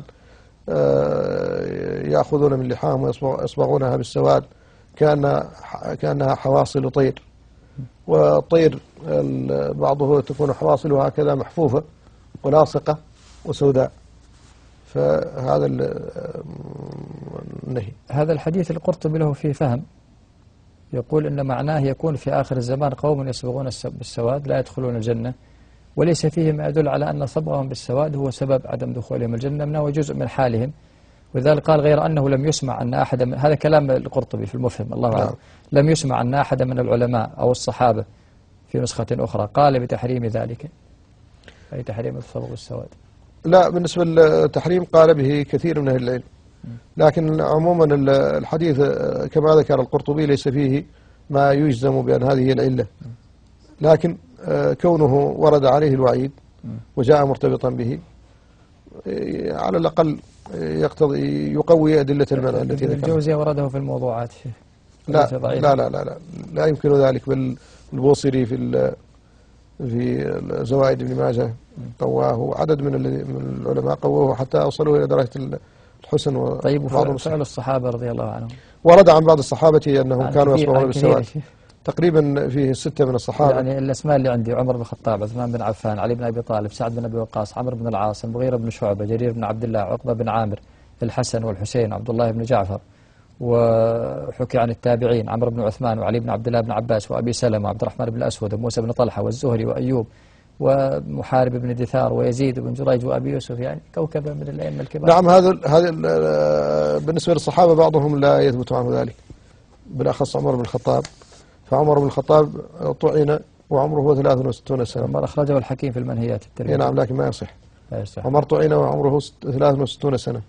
S3: يأخذون من لحاهم ويصبغونها بالسواد كأن كأنها حواصل طير، والطير بعضه تكون حواصلها هكذا محفوفة ولاصقة وسوداء، فهذا النهي.
S2: هذا الحديث القرطبي له فيه فهم، يقول إن معناه يكون في آخر الزمان قوم يصبغون بالسواد لا يدخلون الجنة، وليس فيه ما يدل على أن صبغهم بالسواد هو سبب عدم دخولهم الجنة، منه وجزء من حالهم. وذلك قال غير أنه لم يسمع أن أحد من هذا كلام القرطبي في المفهم الله أعلم، لم يسمع أن أحد من العلماء أو الصحابة في نسخة أخرى قال بتحريم ذلك، أي تحريم الصبغ بالسواد.
S3: لا، بالنسبة للتحريم قال به كثير من أهل العلم، لكن عموما الحديث كما ذكر القرطبي ليس فيه ما يجزم بأن هذه هي العلة، لكن كونه ورد عليه الوعيد وجاء مرتبطا به على الأقل يقتضي يقوي أدلة المنع التي ذكرها.
S2: الجوزي ورده في الموضوعات.
S3: لا لا لا لا لا لا يمكن ذلك، بل البوصيري في في زوائد ابن ماجه قواه، وعدد من من العلماء قووه حتى أوصلوا إلى درجة الحسن.
S2: طيب، وفعل الصحابة رضي الله عنهم
S3: ورد عن بعض الصحابة أنهم كانوا يصبغون بالسواد، تقريبا فيه ستة من الصحابة.
S2: يعني الأسماء اللي عندي عمر بن الخطاب، عثمان بن عفان، علي بن أبي طالب، سعد بن أبي وقاص، عمرو بن العاص، المغيرة بن شعبة، جرير بن عبد الله، عقبة بن عامر، الحسن والحسين، عبد الله بن جعفر. وحكي عن التابعين عمرو بن عثمان وعلي بن عبد الله بن عباس وأبي سلمة وعبد الرحمن بن الأسود وموسى بن طلحة والزهري وأيوب ومحارب بن دثار ويزيد بن جريج وأبي يوسف، يعني كوكبة من الأئمة الكبار.
S3: نعم، هذا هذا بالنسبة للصحابة بعضهم لا يثبت عنه ذلك، بالأخص عمر بن الخطاب، فعمر بن الخطاب طعن وعمره ثلاث وستين سنة.
S2: عمر أخرجه الحكيم في المنهيات الترمذي.
S3: نعم، لكن ما يصح.
S2: لا يصح.
S3: عمر طعن وعمره ثلاث وستين سنة،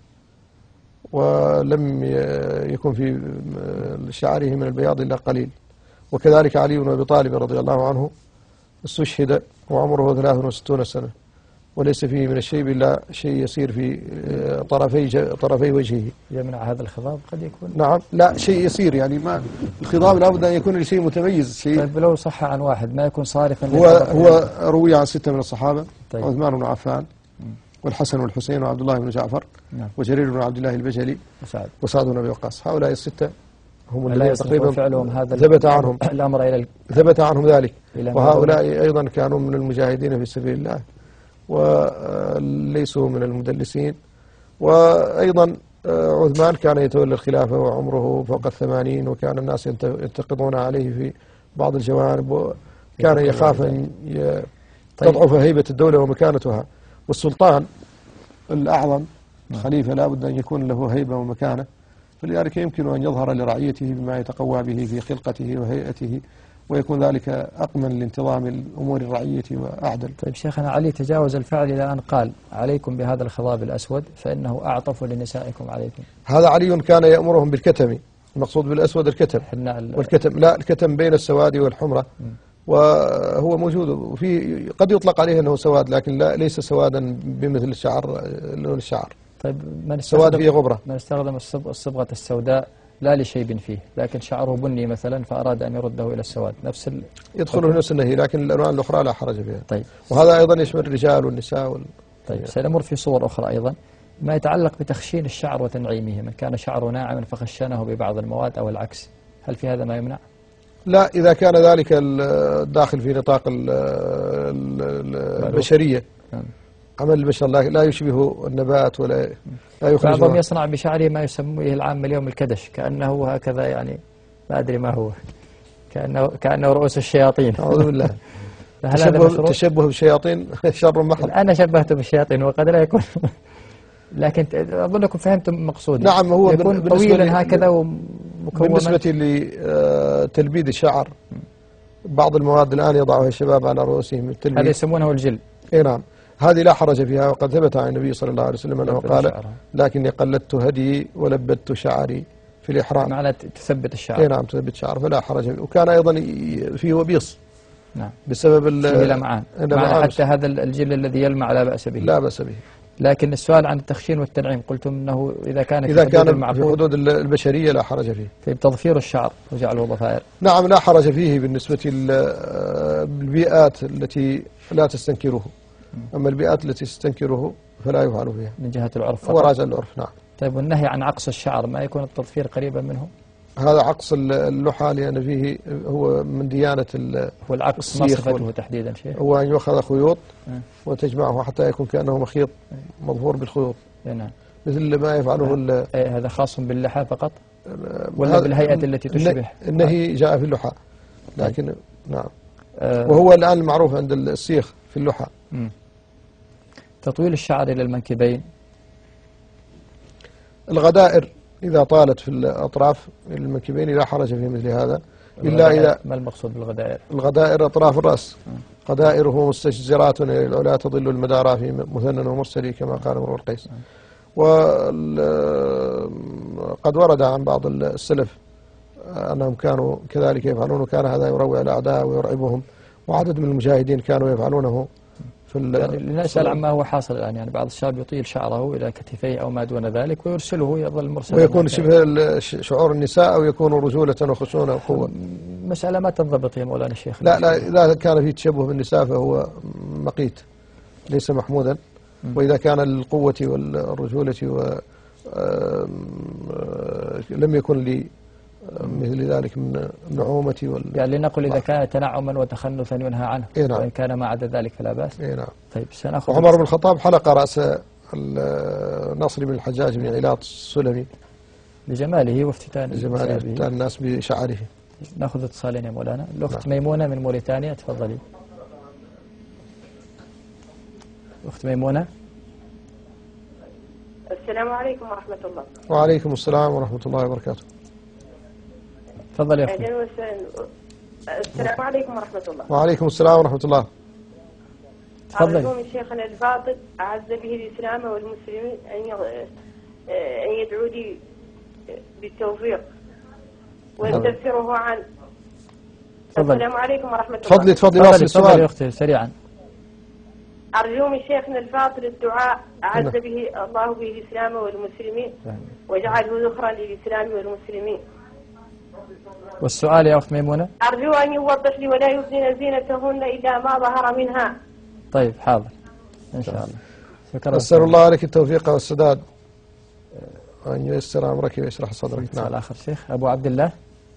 S3: ولم يكن في شعره من البياض إلا قليل. وكذلك علي بن أبي طالب رضي الله عنه استشهد وعمره ثلاث وستين سنة، وليس فيه من الشيب إلا شيء يسير في طرفي طرفي وجهه.
S2: يمنع هذا الخضاب قد يكون.
S3: نعم، لا شيء يسير، يعني ما الخضاب لابد أن يكون شيء متميز. شيء
S2: طيب لو صح عن واحد ما يكون صارفا.
S3: هو هو روي عن ستة من الصحابة.
S2: طيب.
S3: عثمان بن عفان والحسن والحسين وعبد الله بن جعفر.
S2: نعم.
S3: وجرير بن عبد الله البجلي
S2: وسعد
S3: وسعد بن أبي وقاص. هؤلاء الستة هم
S2: الذين تقريبا فعلهم هذا
S3: ثبت عنهم
S2: الأمر إلى
S3: ثبت عنهم ذلك. وهؤلاء أيضا كانوا من المجاهدين في سبيل الله وليسوا من المدلسين. وأيضا عثمان كان يتولى الخلافة وعمره فوق الثمانين، وكان الناس ينتقضون عليه في بعض الجوانب، وكان يخاف أن تضعف هيبة الدولة ومكانتها. والسلطان الأعظم الخليفة لا بد أن يكون له هيبة ومكانة، فلذلك يمكن أن يظهر لرعيته بما يتقوى به في خلقته وهيئته، ويكون ذلك أقمن لانتظام الأمور الرعية وأعدل.
S2: طيب شيخنا علي تجاوز الفعل إلى أن قال عليكم بهذا الخضاب الأسود فإنه أعطف لنسائكم عليكم.
S3: هذا علي كان يأمرهم بالكتم، المقصود بالأسود الكتم والكتم، لا الكتم بين السواد والحمرة، وهو موجود وفي قد يطلق عليه أنه سواد، لكن لا ليس سوادا بمثل الشعر لون الشعر.
S2: طيب من
S3: سواد فيه غبرة.
S2: من استخدم الصبغة السوداء لا لشيب فيه، لكن شعره بني مثلا فأراد أن يرده إلى السواد، نفس ال...
S3: يدخل في نفس النهي، لكن الألوان الأخرى لا حرج فيها.
S2: طيب.
S3: وهذا أيضا يشمل الرجال والنساء وال...
S2: طيب سنمر في صور أخرى أيضا ما يتعلق بتخشين الشعر وتنعيمه، من كان شعره ناعما فخشنه ببعض المواد أو العكس، هل في هذا ما يمنع؟
S3: لا، إذا كان ذلك الداخل في نطاق البشرية، عمل البشر لا يشبه النبات ولا لا يخرج.
S2: بعضهم يصنع بشعره ما يسميه العام اليوم الكدش، كأنه هكذا يعني ما أدري ما هو، كأنه كأنه رؤوس الشياطين.
S3: أعوذ بالله. تشبه, تشبه بالشياطين شر محض.
S2: أنا شبهته بالشياطين وقد لا يكون لكن أظنكم فهمتم مقصودي.
S3: نعم، هو
S2: يكون طويلا هكذا ومكونا.
S3: بالنسبة لتلبيد الشعر بعض المواد الآن يضعها الشباب على رؤوسهم التلبيد،
S2: هذا يسمونه الجل.
S3: اي نعم، هذه لا حرج فيها، وقد ثبت عن النبي صلى الله عليه وسلم أنه قال لكني قلدت هدي ولبدت شعري في الإحرام.
S2: معنى تثبت الشعر.
S3: اي نعم، تثبت الشعر فلا حرج. وكان أيضا فيه وبيص.
S2: نعم.
S3: بسبب
S2: اللمعان. حتى هذا الجل الذي يلمع لا بأس به.
S3: لا بأس به.
S2: لكن السؤال عن التخشين والتنعيم قلتم أنه إذا كان في
S3: إذا كان في حدود البشرية لا حرج فيه.
S2: طيب تضفير الشعر وجعله ضفائر.
S3: نعم لا حرج فيه بالنسبة للبيئات التي لا تستنكره، أما البيئات التي تستنكره فلا يفعل فيها
S2: من جهة العرف فقط.
S3: هو راجع العرف. نعم.
S2: طيب والنهي عن عقص الشعر ما يكون التضفير قريبا منه؟
S3: هذا عقص اللحى، لأن فيه هو من ديانة
S2: هو العقص. ما صفته تحديدا شيء؟
S3: هو أن يؤخذ خيوط وتجمعه حتى يكون كأنه مخيط مظهور بالخيوط.
S2: نعم.
S3: مثل ما يفعله
S2: أي هذا خاص باللحى فقط ولا بالهيئة التي تشبه؟
S3: النهي جاء في اللحى، لكن نعم. آه وهو الآن المعروف عند السيخ في اللحى.
S2: مم. تطويل الشعر إلى المنكبين.
S3: الغدائر إذا طالت في الأطراف المنكبين لا حرج في مثل هذا، إلا إذا.
S2: ما المقصود بالغدائر؟
S3: الغدائر أطراف الرأس. غدائره مستجزرات إلى العلا تضل المدارة في مثنى ومرسلي كما قال امرؤ القيس. وقد ورد عن بعض السلف أنهم كانوا كذلك يفعلون، وكان هذا يروع الأعداء ويرعبهم، وعدد من المجاهدين كانوا يفعلونه.
S2: يعني لنسأل عما هو حاصل الآن، يعني بعض الشباب يطيل شعره إلى كتفيه أو ما دون ذلك ويرسله يظل مرسلا،
S3: ويكون شبه شعور النساء أو يكون رجولة وخشونة وقوة.
S2: مسألة ما تنضبط يا مولانا الشيخ.
S3: لا لا، إذا كان في تشبه بالنساء فهو مقيت ليس محمودا، وإذا كان للقوة والرجولة ولم يكن لي مثل ذلك من النعومة وال...
S2: يعني لنقل إذا كان تنعما وتخنثا ينهى عنه.
S3: إيه نعم.
S2: وإن كان ما عدا ذلك فلا بأس.
S3: إيه نعم.
S2: طيب سنأخذ.
S3: عمر بن الخطاب حلق رأس نصر بن الحجاج بن علاط السلمي
S2: لجماله وافتتان
S3: لجماله وافتتان الناس بشعره.
S2: نأخذ اتصالين يا مولانا. الأخت
S3: نعم.
S2: ميمونة من موريتانيا، تفضلي. أخت ميمونة.
S5: السلام عليكم ورحمة الله.
S3: وعليكم السلام ورحمة الله وبركاته.
S2: تفضل يا أخي.
S5: أهلا وسهلا. السلام عليكم ورحمة الله.
S3: وعليكم السلام ورحمة الله.
S2: تفضل.
S5: أرجو من شيخنا الفاضل أعز به الإسلام والمسلمين أن أن يدعو لي بالتوفيق ويستفسره عن.
S2: تفضل.
S5: السلام عليكم ورحمة الله.
S3: تفضلي تفضلي واصل السؤال.
S2: تفضلي يا أختي سريعا.
S5: أرجو من شيخنا الفاضل الدعاء أعز به الله به الإسلام والمسلمين وجعله ذخرا للإسلام والمسلمين.
S2: والسؤال يا أخت ميمونة؟
S5: أرجو أن يوضح لي ولا يبدين زينتهن إلا ما ظهر منها.
S2: طيب حاضر إن شاء الله.
S3: أسأل الله لك التوفيق والسداد وأن ييسر أمرك ويشرح صدرك.
S2: نعم. الآخر شيخ أبو عبد الله.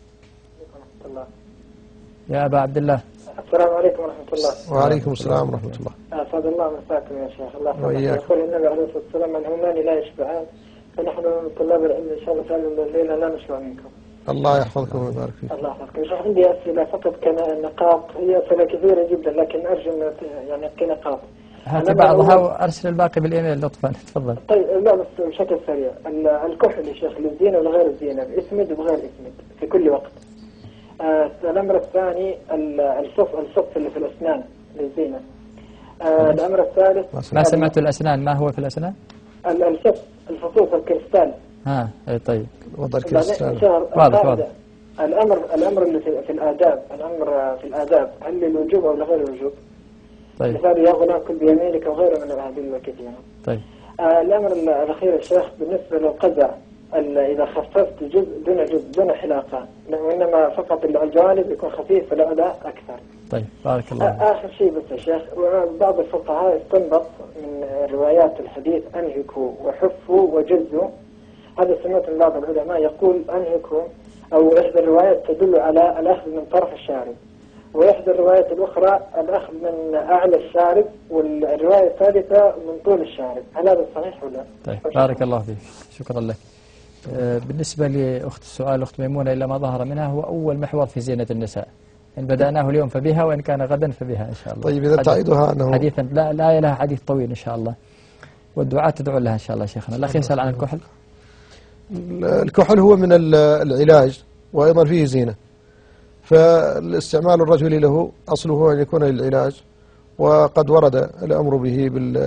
S2: يا أبا عبد الله.
S6: السلام عليكم ورحمة الله.
S3: وعليكم السلام ورحمة الله.
S6: أسعد الله مساكم يا شيخ. الله
S3: وإياك.
S6: يقول النبي عليه الصلاة والسلام: من همان لا يشبعان فنحن طلاب العلم إن شاء الله تعالى الليلة لا نشبع منكم.
S3: الله يحفظكم ويبارك فيكم.
S6: الله يحفظكم. شيخ عندي أسئلة فقط كنقاط، هي أسئلة كثيرة جدا لكن أرجو أن يعني كنقاط.
S2: هات بعضها وأرسل الباقي بالإيميل لطفا. تفضل.
S6: طيب لا بس بشكل سريع، الكحل يا شيخ للزينة ولا غير الزينة، اسمد وغير اسمد في كل وقت. آه الأمر الثاني الصف الصف اللي في الأسنان للزينة. آه الأمر الثالث
S2: ما سمعت الأسنان، ما هو في الأسنان؟
S6: الصف الفصوص الكريستال.
S2: ها اي طيب.
S3: وضع الكريستال.
S2: واضح واضح.
S6: الأمر الأمر اللي في, في الآداب، الأمر في الآداب هل للوجوب أو لغير الوجوب؟
S2: طيب.
S6: مثال يا غلام كل بيمينك وغيره من الأدلة الكثيرة.
S2: طيب.
S6: آه الأمر الأخير يا شيخ بالنسبة للقزع، إذا خففت جزء دون جزء دون حلاقة، وإنما فقط الجوانب يكون خفيف فالأداء أكثر.
S2: طيب بارك الله.
S6: آه آخر شيء بس يا شيخ، بعض الفقهاء استنبط من روايات الحديث أنهكوا وحفوا وجزوا. هذا سمعت من بعض العلماء يقول أنهكوا أو إحدى الروايات تدل على الأخذ من طرف الشارب، وإحدى الروايات الأخرى الأخذ من أعلى الشارب، والرواية الثالثة من طول الشارب. هل هذا صحيح ولا؟
S2: طيب بارك الله فيك، شكرا لك. آه بالنسبة لأخت السؤال أخت ميمونة إلا ما ظهر منها، هو أول محور في زينة النساء، إن بدأناه اليوم فبها وإن كان غدا فبها إن شاء الله.
S3: طيب إذا تعيدها أنه
S2: حديثا لا لا لها حديث طويل إن شاء الله، والدعاء تدعو لها إن شاء الله. شيخنا الأخ يسأل عن الكحل.
S3: الكحل هو من العلاج وأيضا فيه زينة، فالاستعمال الرجل له أصله أن يكون للعلاج، وقد ورد الأمر به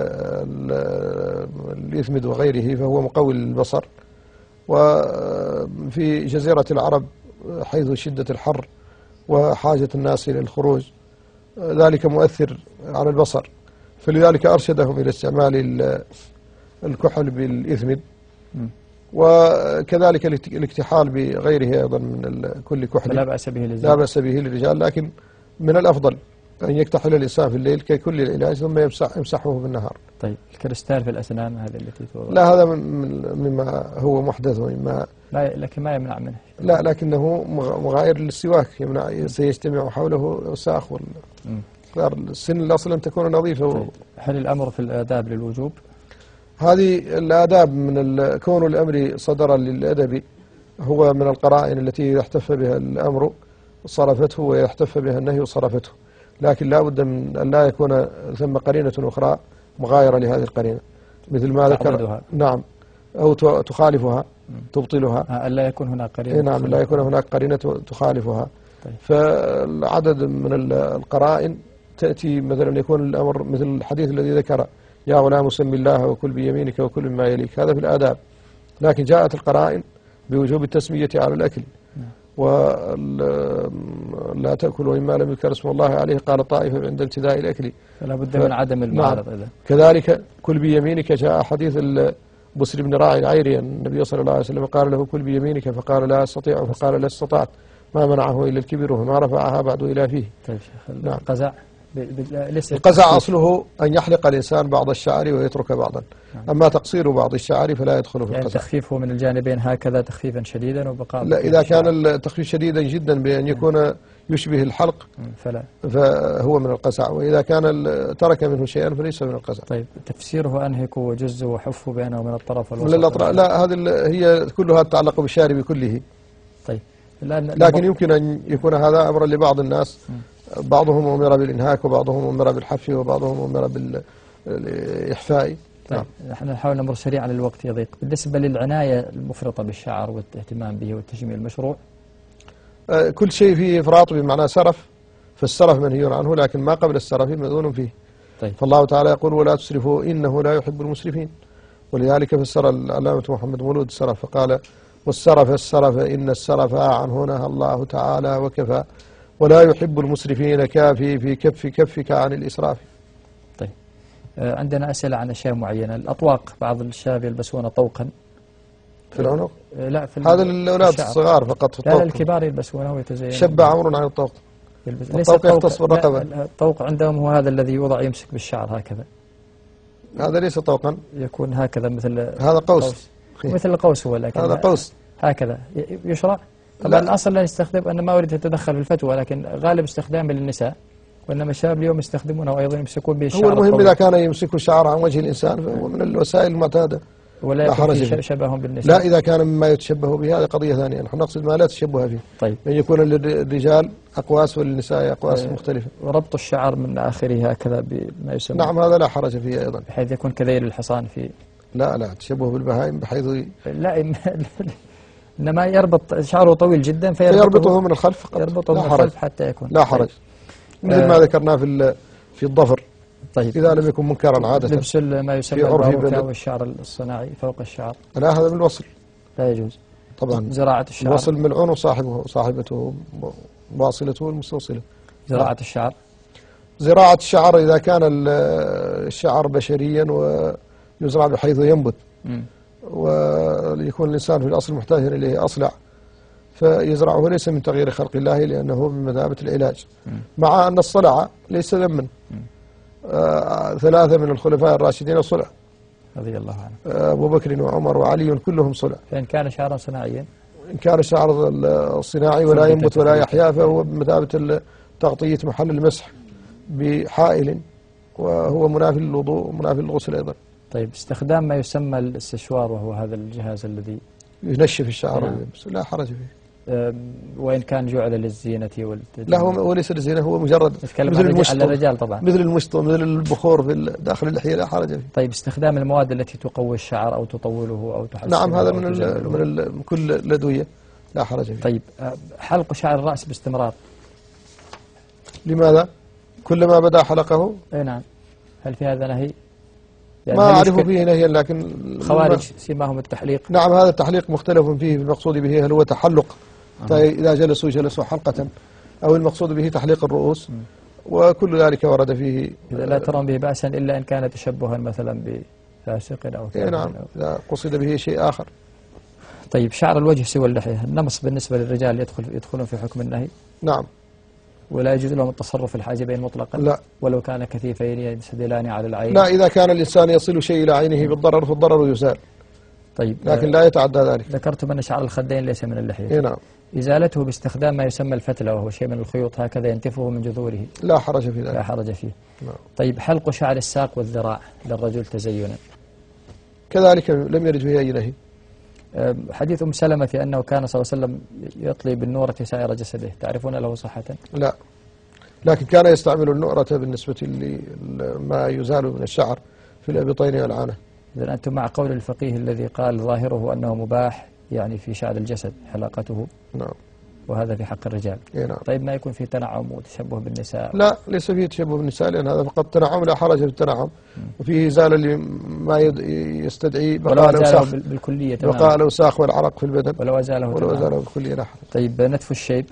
S3: بالإثمد وغيره فهو مقوي للبصر. وفي جزيرة العرب حيث شدة الحر وحاجة الناس إلى الخروج ذلك مؤثر على البصر، فلذلك أرشدهم إلى استعمال الكحل بالإثمد، وكذلك الاكتحال بغيره أيضا من كل كحل
S2: لا بأس به للرجال.
S3: لا بأس به للرجال، لكن من الأفضل أن يكتحل الإنسان في الليل ككل العلاج ثم يمسح يمسحه في النهار.
S2: طيب الكريستال في الأسنان هذا التي توضع؟
S3: لا هذا مما هو محدث ومما
S2: لا لكن ما يمنع منه.
S3: لا لكنه مغاير للسواك، يمنع سيجتمع حوله وساخ وال... السن الأصل أن تكون نظيفة.
S2: طيب. هل الأمر في الآداب للوجوب؟
S3: هذه الآداب من كون الأمر صدرا للأدب هو من القرائن التي يحتف بها الأمر صرفته ويحتف بها النهي صرفته، لكن لا بد من أن لا يكون ثم قرينة أخرى مغايرة لهذه القرينة مثل ما ذكر. نعم، أو تخالفها تبطلها.
S2: ألا يكون هناك قرينة.
S3: نعم، لا يكون هناك قرينة تخالفها. طيب. فالعدد من القرائن تأتي مثلا يكون الأمر مثل الحديث الذي ذكر يا غلام سم الله وكل بيمينك وكل مما يليك، هذا في الآداب، لكن جاءت القرائن بوجوب التسمية على الأكل. ولا تأكلوا مما لم يذكر اسم الله عليه، قال طائفة عند ابتداء الأكل،
S2: فلا بد من عدم المعارض.
S3: نعم. كذلك كل بيمينك جاء حديث بسر بن راعي العيري، النبي صلى الله عليه وسلم قال له كل بيمينك فقال لا أستطيع، فقال لا استطعت، ما منعه إلا الكبر وما رفعها بعد إلى فيه.
S2: طيب شيخ نعم. القزع
S3: القزع أصله أن يحلق الإنسان بعض الشعر ويترك بعضا. نعم. أما تقصير بعض الشعر فلا يدخل في
S2: يعني
S3: القزع.
S2: تخفيفه من الجانبين هكذا تخفيفا شديدا وبقاء.
S3: لا، إذا كان التخفيف شديدا جدا بأن يكون يشبه الحلق
S2: فلا
S3: فهو من القزع، وإذا كان ترك منه شيئا فليس من القزع.
S2: طيب تفسيره أنهك وجز وحف بينه من الطرف والوسط؟
S3: من الأطراف لا، هذه هي كلها تتعلق بالشارب كله.
S2: طيب
S3: لكن يمكن أن يكون هذا أمرا لبعض الناس، بعضهم أمر بالإنهاك وبعضهم أمر بالحف وبعضهم أمر بالإحفاء.
S2: طيب نحن نحاول نمر سريعا للوقت يضيق. بالنسبة للعناية المفرطة بالشعر والاهتمام به والتجميل المشروع؟
S3: آه كل شيء فيه إفراط بمعنى سرف، فالسرف منهي عنه، لكن ما قبل السرف مأذون فيه.
S2: طيب.
S3: فالله تعالى يقول ولا تسرفوا إنه لا يحب المسرفين، ولذلك فسر العلامة محمد مولود السرف فقال والسرف السرف إن السرف عنه نهى الله تعالى وكفى، ولا يحب المسرفين كافي في كف كفك عن الإسراف.
S2: طيب آه عندنا أسئلة عن أشياء معينة. الأطواق، بعض الشباب يلبسون طوقا
S3: في العنق.
S2: آه لا في
S3: هذا للأولاد الصغار فقط.
S2: لا الكبار يلبسونه ويتزين.
S3: شب عمر عن الطوق.
S2: الطوق يختص بالرقبة. الطوق عندهم هو هذا الذي يوضع يمسك بالشعر هكذا.
S3: هذا ليس طوقا،
S2: يكون هكذا مثل
S3: هذا قوس, قوس.
S2: مثل القوس هو، لكن
S3: هذا قوس
S2: هكذا يشرع. طبعا الأصل لا يستخدم، أنا ما أريد أتدخل في الفتوى، لكن غالب استخدامه للنساء، وإنما الشباب اليوم يستخدمونه وأيضا يمسكون به الشعر.
S3: هو المهم إذا كان يمسك الشعر عن وجه الإنسان فهو من الوسائل المعتادة.
S2: ولا
S3: لا
S2: يكون
S3: حرج
S2: في
S3: فيه.
S2: شبه بالنساء؟
S3: لا، إذا كان مما يتشبه به هذه قضية ثانية، نحن نقصد ما لا تشبه فيه.
S2: طيب.
S3: أن يكون للرجال أقواس وللنساء أقواس
S2: آه،
S3: مختلفة.
S2: وربط الشعر من آخره هكذا بما يسمى،
S3: نعم، هذا لا حرج فيه أيضا.
S2: بحيث يكون كذيل الحصان في
S3: لا لا تشبه بالبهائم بحيث
S2: لا إنما يربط شعره طويل جدا
S3: فيربطه من الخلف فقط.
S2: يربطه من
S3: لا حرج.
S2: الخلف حتى يكون
S3: لا حرج.
S2: طيب.
S3: مثل
S2: آه
S3: ما ذكرنا في في الضفر.
S2: طيب.
S3: إذا لم يكن منكرا عادة.
S2: لبس ما يسمى
S3: في عرف
S2: الباروكة
S3: بلد.
S2: والشعر الصناعي فوق الشعر
S3: لا، هذا من الوصل.
S2: لا يجوز
S3: طبعا
S2: زراعة الشعر.
S3: الوصل ملعون وصاحبه صاحبته واصلته المستوصلة.
S2: زراعة الشعر
S3: زراعة الشعر إذا كان الشعر بشريا ويزرع بحيث ينبت
S2: مم.
S3: ويكون الإنسان في الأصل محتاجا إليه أصلع، فيزرعه ليس من تغيير خلق الله لأنه من مثابة العلاج.
S2: مم.
S3: مع أن الصلع ليس ذما. آه ثلاثة من الخلفاء الراشدين صلع،
S2: رضي الله عنه،
S3: آه أبو بكر وعمر وعلي كلهم صلع.
S2: فإن كان شعرا صناعيا،
S3: إن كان الشعر الصناعي ولا ينبت ولا يحيا فهو بمثابة تغطية محل المسح بحائل، وهو منافي للوضوء ومنافي للغسل أيضا.
S2: طيب استخدام ما يسمى الاستشوار وهو هذا الجهاز الذي
S3: ينشف الشعر.
S2: نعم.
S3: لا حرج فيه.
S2: أم، وإن كان جعل للزينة والتجميل.
S3: لا، هو وليس للزينة، هو مجرد
S2: نتكلم
S3: مثل
S2: عن الرجال-
S3: المشط،
S2: على الرجال طبعا.
S3: مثل المشط مثل البخور في داخل اللحية، لا حرج فيه.
S2: طيب استخدام المواد التي تقوي الشعر أو تطوله أو تحسنه
S3: نعم، هذا
S2: أو
S3: من ال
S2: تجمله.
S3: من ال كل الأدوية، لا حرج فيه.
S2: طيب أه، حلق شعر الرأس باستمرار،
S3: لماذا؟ كلما بدا حلقه.
S2: اي نعم، هل في هذا نهي؟ يعني
S3: ما
S2: هل
S3: أعرف
S2: يشكل-
S3: فيه نهيا، لكن
S2: خوارج سيماهم التحليق.
S3: نعم، هذا التحليق مختلف فيه. المقصود به هل هو تحلق طيب إذا جلسوا جلسوا حلقة، أو المقصود به تحليق الرؤوس، وكل ذلك ورد فيه.
S2: إذا لا ترون به بأسا إلا إن كان تشبها مثلا بفاسق أو
S3: إيه
S2: كافر
S3: نعم،
S2: أو-
S3: إذا قصد به شيء آخر.
S2: طيب شعر الوجه سوى اللحية، النمص بالنسبة للرجال يدخل يدخلون في حكم النهي،
S3: نعم.
S2: ولا يجوز لهم التصرف في الحاجبين مطلقا؟
S3: لا.
S2: ولو كان كثيفين ينسدلان على العين؟
S3: لا، إذا كان الإنسان يصل شيء إلى عينه بالضرر فالضرر يزال،
S2: طيب
S3: لكن
S2: آه،
S3: لا يتعدى ذلك.
S2: ذكرتم أن شعر الخدين ليس من اللحية.
S3: إيه نعم،
S2: إزالته باستخدام ما يسمى الفتلة، وهو شيء من الخيوط هكذا ينتفه من جذوره،
S3: لا حرج في
S2: لا
S3: ذلك.
S2: حرج فيه.
S3: نعم.
S2: طيب حلق شعر الساق والذراع للرجل تزينا،
S3: كذلك لم يرد فيه أي نهي.
S2: أه، حديث أم سلمة في أنه كان صلى الله عليه وسلم يطلي بالنورة سائر جسده، تعرفون له صحة؟
S3: لا، لكن كان يستعمل النؤرة بالنسبة لما يزال من الشعر في الإبطين والعانة.
S2: إذن أنتم مع قول الفقيه الذي قال ظاهره أنه مباح يعني في شعر الجسد حلقته،
S3: نعم.
S2: وهذا في حق الرجال.
S3: إيه نعم.
S2: طيب ما يكون في تنعم وتشبه بالنساء؟
S3: لا، ليس فيه تشبه بالنساء، لأن هذا فقط تنعم، لا حرج في التنعم، وفيه إزالة لما يد- يستدعي
S2: ولو
S3: بقاء
S2: أزاله
S3: الأوساخ،
S2: بال- بالكلية
S3: بقاء
S2: تماما،
S3: الأوساخ والعرق في البدن،
S2: ولو أزاله
S3: ولو
S2: تماما.
S3: أزاله بالكلية لا حرج.
S2: طيب نتف الشيب،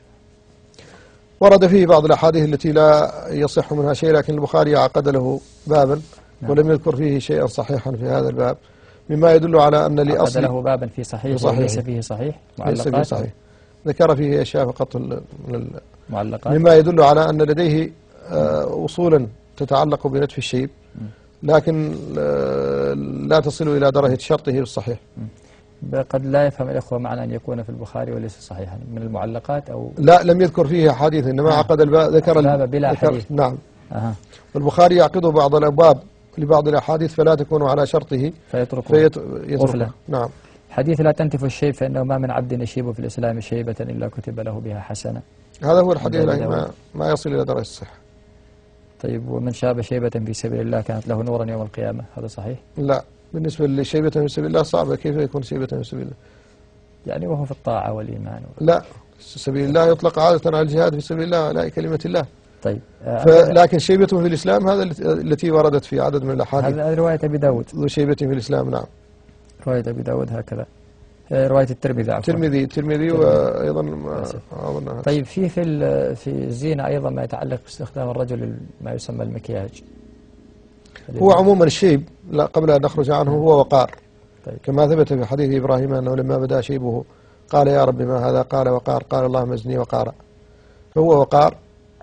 S3: ورد فيه بعض الأحاديث التي لا يصح منها شيء، لكن البخاري عقد له بابا ولم يذكر فيه شيئا صحيحا في هذا الباب، مما يدل على أن
S2: عقد
S3: لأصل
S2: له بابا في صحيح,
S3: في صحيح.
S2: وليس فيه صحيح،
S3: ليس فيه
S2: معلقات
S3: صحيح، ذكر فيه أشياء فقط ال- من ال-
S2: معلقات
S3: مما يدل على أن لديه آه، أصولا تتعلق بنتف الشيب، لكن آه، لا تصل إلى درجة شرطه بالصحيح.
S2: قد لا يفهم الإخوة معنى أن يكون في البخاري وليس صحيحا من المعلقات أو
S3: لا، لم يذكر فيه أحاديث، إنما
S2: آه.
S3: عقد الباب، ذكر ال-
S2: باب بلا
S3: ذكر-
S2: حديث.
S3: نعم.
S2: أها
S3: والبخاري يعقد بعض الأبواب لبعض الأحاديث فلا تكون على شرطه
S2: فيتركه.
S3: فيتركه.
S2: غفلة.
S3: نعم.
S2: حديث لا تنتف الشيب فإنه ما من عبد يشيب في الإسلام شيبة إلا كتب له بها حسنة.
S3: هذا هو الحديث
S2: هذا
S3: الذي
S2: هو.
S3: ما, ما يصل إلى درجة الصحة.
S2: طيب ومن شاب شيبة في سبيل الله كانت له نورا يوم القيامة، هذا صحيح؟
S3: لا، بالنسبة لشيبة في سبيل الله صعبة، كيف يكون شيبة في سبيل الله؟
S2: يعني وهو في الطاعة والإيمان و...
S3: لا، سبيل الله يطلق عادة على الجهاد في سبيل الله لا كلمة الله.
S2: طيب آه،
S3: لكن شيبة في الإسلام هذا التي وردت في عدد من الأحاديث.
S2: هذا رواية أبي داود،
S3: ذو شيبة في الإسلام. نعم.
S2: رواية أبي داود هكذا، آه، رواية الترمذي عفوا.
S3: الترمذي الترمذي وأيضا ما
S2: آسف.
S3: أظنها.
S2: طيب في في ال- في الزينة أيضا ما يتعلق باستخدام الرجل ما يسمى المكياج.
S3: هو عموما الشيب، لا قبل أن نخرج عنه، هو وقار.
S2: طيب.
S3: كما ثبت في حديث إبراهيم أنه لما بدا شيبه قال يا رب ما هذا؟ قال وقار. قال اللهم ازني وقارا. فهو وقار،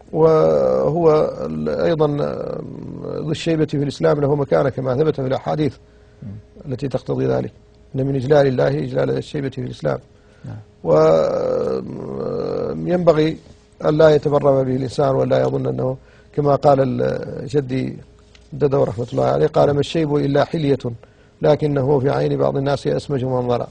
S3: وهو أيضا ذو الشيبة في الإسلام له مكانة كما ثبت في الأحاديث التي تقتضي ذلك، أن من إجلال الله إجلال الشيبة في الإسلام.
S2: نعم.
S3: وينبغي أن لا يتبرم به الإنسان ولا يظن أنه كما قال جدي ددو رحمة الله عليه، قال ما الشيب إلا حلية لكنه في عين بعض الناس يسمج منظرا.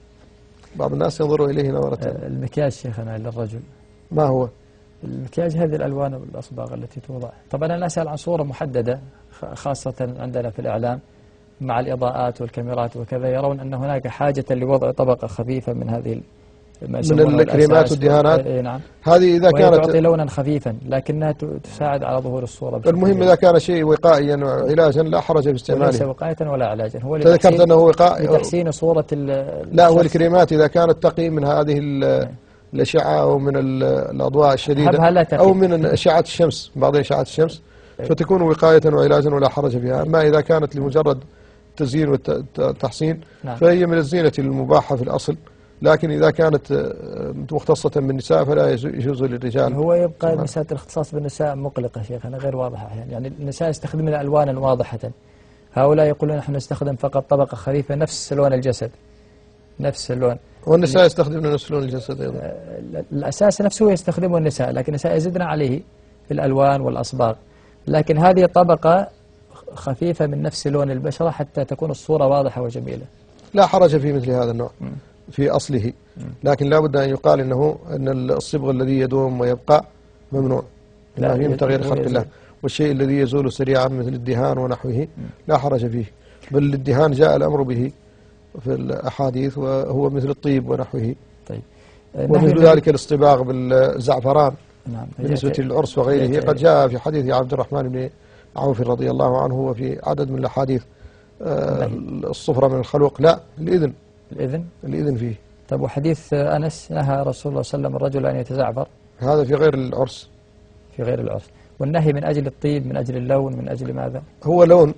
S3: بعض الناس ينظر إليه نظرة.
S2: المكياج شيخنا للرجل
S3: ما هو؟
S2: المكياج هذه الألوان والأصباغ التي توضع. طبعا أنا أسأل عن صورة محددة خاصة عندنا في الإعلام مع الإضاءات والكاميرات وكذا، يرون أن هناك حاجة لوضع طبقة خفيفة من هذه
S3: من الكريمات والدهانات.
S2: نعم.
S3: هذه إذا كانت
S2: تعطي لونا خفيفا لكنها تساعد على ظهور الصورة.
S3: المهم إذا كان شيء وقائيا وعلاجا لا حرج في استعماله.
S2: ليس وقاية ولا علاجا، هو
S3: ذكرت أنه وقائي
S2: لتحسين صورة.
S3: لا، هو الكريمات إذا كانت تقي من هذه الأشعة أو من الأضواء الشديدة أو من أشعة الشمس، بعض أشعة الشمس، فتكون وقاية وعلاجا ولا حرج فيها. أما إذا كانت لمجرد تزيين والتحسين فهي من الزينة المباحة في الأصل، لكن إذا كانت مختصة بالنساء فلا يجوز للرجال.
S2: هو يبقى مسألة الاختصاص بالنساء مقلقة شيخنا، غير واضحة أحيانا. يعني النساء يستخدمون ألوانا واضحة، هؤلاء يقولون نحن نستخدم فقط طبقة خفيفة نفس لون الجسد، نفس اللون.
S3: والنساء يستخدمون نفس لون الجسد أيضا.
S2: الأساس نفسه يستخدمه النساء، لكن النساء يزدنا عليه في الألوان والأصباغ، لكن هذه طبقة خفيفة من نفس لون البشرة حتى تكون الصورة واضحة وجميلة.
S3: لا حرج في مثل هذا النوع في أصله، لكن لا بد أن يقال إنه أن الصبغ الذي يدوم ويبقى ممنوع، لا من تغيير خلق الله. والشيء الذي يزول سريعا مثل الدهان ونحوه لا حرج فيه، بل الدهان جاء الأمر به في الأحاديث وهو مثل الطيب ونحوه.
S2: طيب.
S3: ومثل ذلك الاصطباغ بالزعفران.
S2: نعم.
S3: بالنسبة للعرس وغيره قد جاء في حديث عبد الرحمن بن عوف رضي الله عنه وفي عدد من الأحاديث آه الصفرة من الخلوق. لا، الإذن
S2: الإذن
S3: الإذن فيه.
S2: طيب، وحديث أنس نهى رسول الله صلى الله عليه وسلم الرجل أن يتزعفر،
S3: هذا في غير العرس.
S2: في غير العرس. والنهي من أجل الطيب، من أجل اللون، من أجل ماذا؟
S3: هو لون،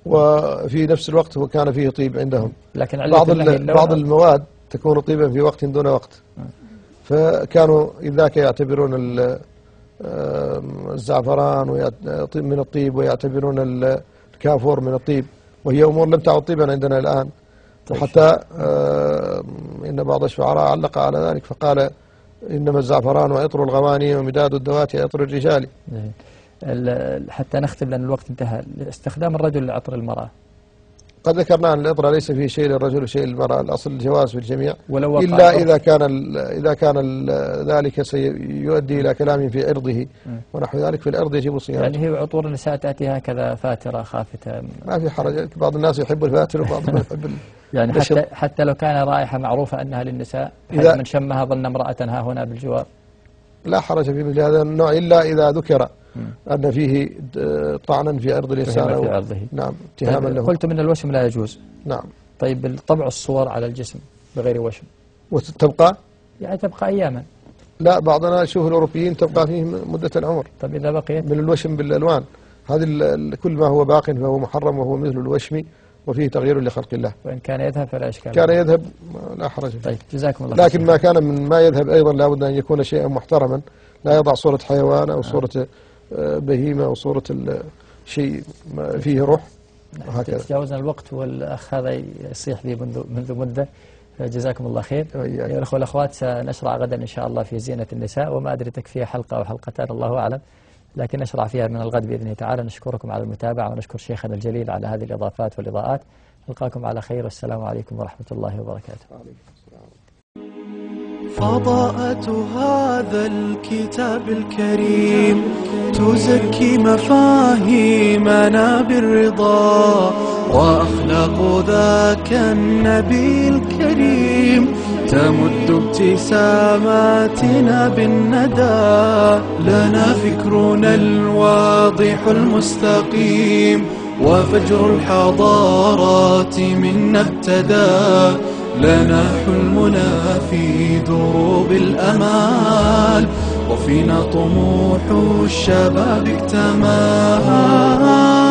S3: وفي نفس الوقت هو كان فيه طيب عندهم.
S2: لكن
S3: بعض بعض المواد تكون طيبا في وقت دون وقت، فكانوا إذاك يعتبرون الزعفران من الطيب ويعتبرون الكافور من الطيب، وهي أمور لم تعد طيبا عندنا الآن. وحتى إن بعض الشعراء علق على ذلك فقال إنما الزعفران وعطر الغواني ومداد الدوات عطر الرجال.
S2: حتى نختم لأن الوقت انتهى. استخدام الرجل لعطر المرأة،
S3: قد ذكرنا أن العطر ليس فيه شيء للرجل وشيء للمرأة، الأصل الجواز في الجميع، إلا إذا كان إذا كان ذلك سيؤدي إلى كلام في عرضه ونحو ذلك، في العرض يجب صيانته.
S2: يعني هي عطور النساء تأتي هكذا فاترة خافتة،
S3: ما في حرج. بعض الناس يحب الفاتر وبعض ما يحب
S2: يعني حتى حتى لو كان رائحة معروفة أنها للنساء، إذا من شمها ظن امرأة ها هنا بالجوار،
S3: لا حرج في مثل هذا النوع، إلا إذا ذكر أن فيه طعنا في عرض الإنسان
S2: في عرضه.
S3: نعم، اتهاما له.
S2: قلت من الوشم لا يجوز.
S3: نعم.
S2: طيب، طبع الصور على الجسم بغير وشم
S3: وتبقى؟
S2: يعني تبقى أياما.
S3: لا، بعضنا يشوف الأوروبيين تبقى فيه مدة العمر.
S2: طيب إذا بقيت
S3: من الوشم بالألوان، هذه كل ما هو باق فهو محرم، وهو مثل الوشم وفيه تغيير لخلق الله.
S2: وإن كان يذهب فلا إشكال.
S3: كان يذهب لا حرج فيه.
S2: طيب، جزاكم الله خير.
S3: لكن ما كان من ما يذهب أيضا لا بد أن يكون شيئا محترما، لا يضع صورة حيوان أو صورة بهيمة أو صورة شيء فيه روح.
S2: وهكذا تجاوزنا الوقت والأخ هذا يصيح لي منذ منذ مدة. جزاكم الله خير. يا الأخوة والأخوات، سنشرع غدا إن شاء الله في زينة النساء، وما أدري تكفيها حلقة أو حلقتان الله أعلم، لكن نشرع فيها من الغد بإذن الله تعالى. نشكركم على المتابعة ونشكر شيخنا الجليل على هذه الإضافات والإضاءات. نلقاكم على خير، والسلام عليكم ورحمة الله وبركاته.
S1: فضاءة هذا الكتاب الكريم تزكي مفاهيمنا بالرضا، وأخلاق ذاك النبي الكريم تمد ابتساماتنا بالندى. لنا فكرنا الواضح المستقيم، وفجر الحضارات منا ابتدى. لنا حلمنا في دروب الأمال، وفينا طموح الشباب اكتمل.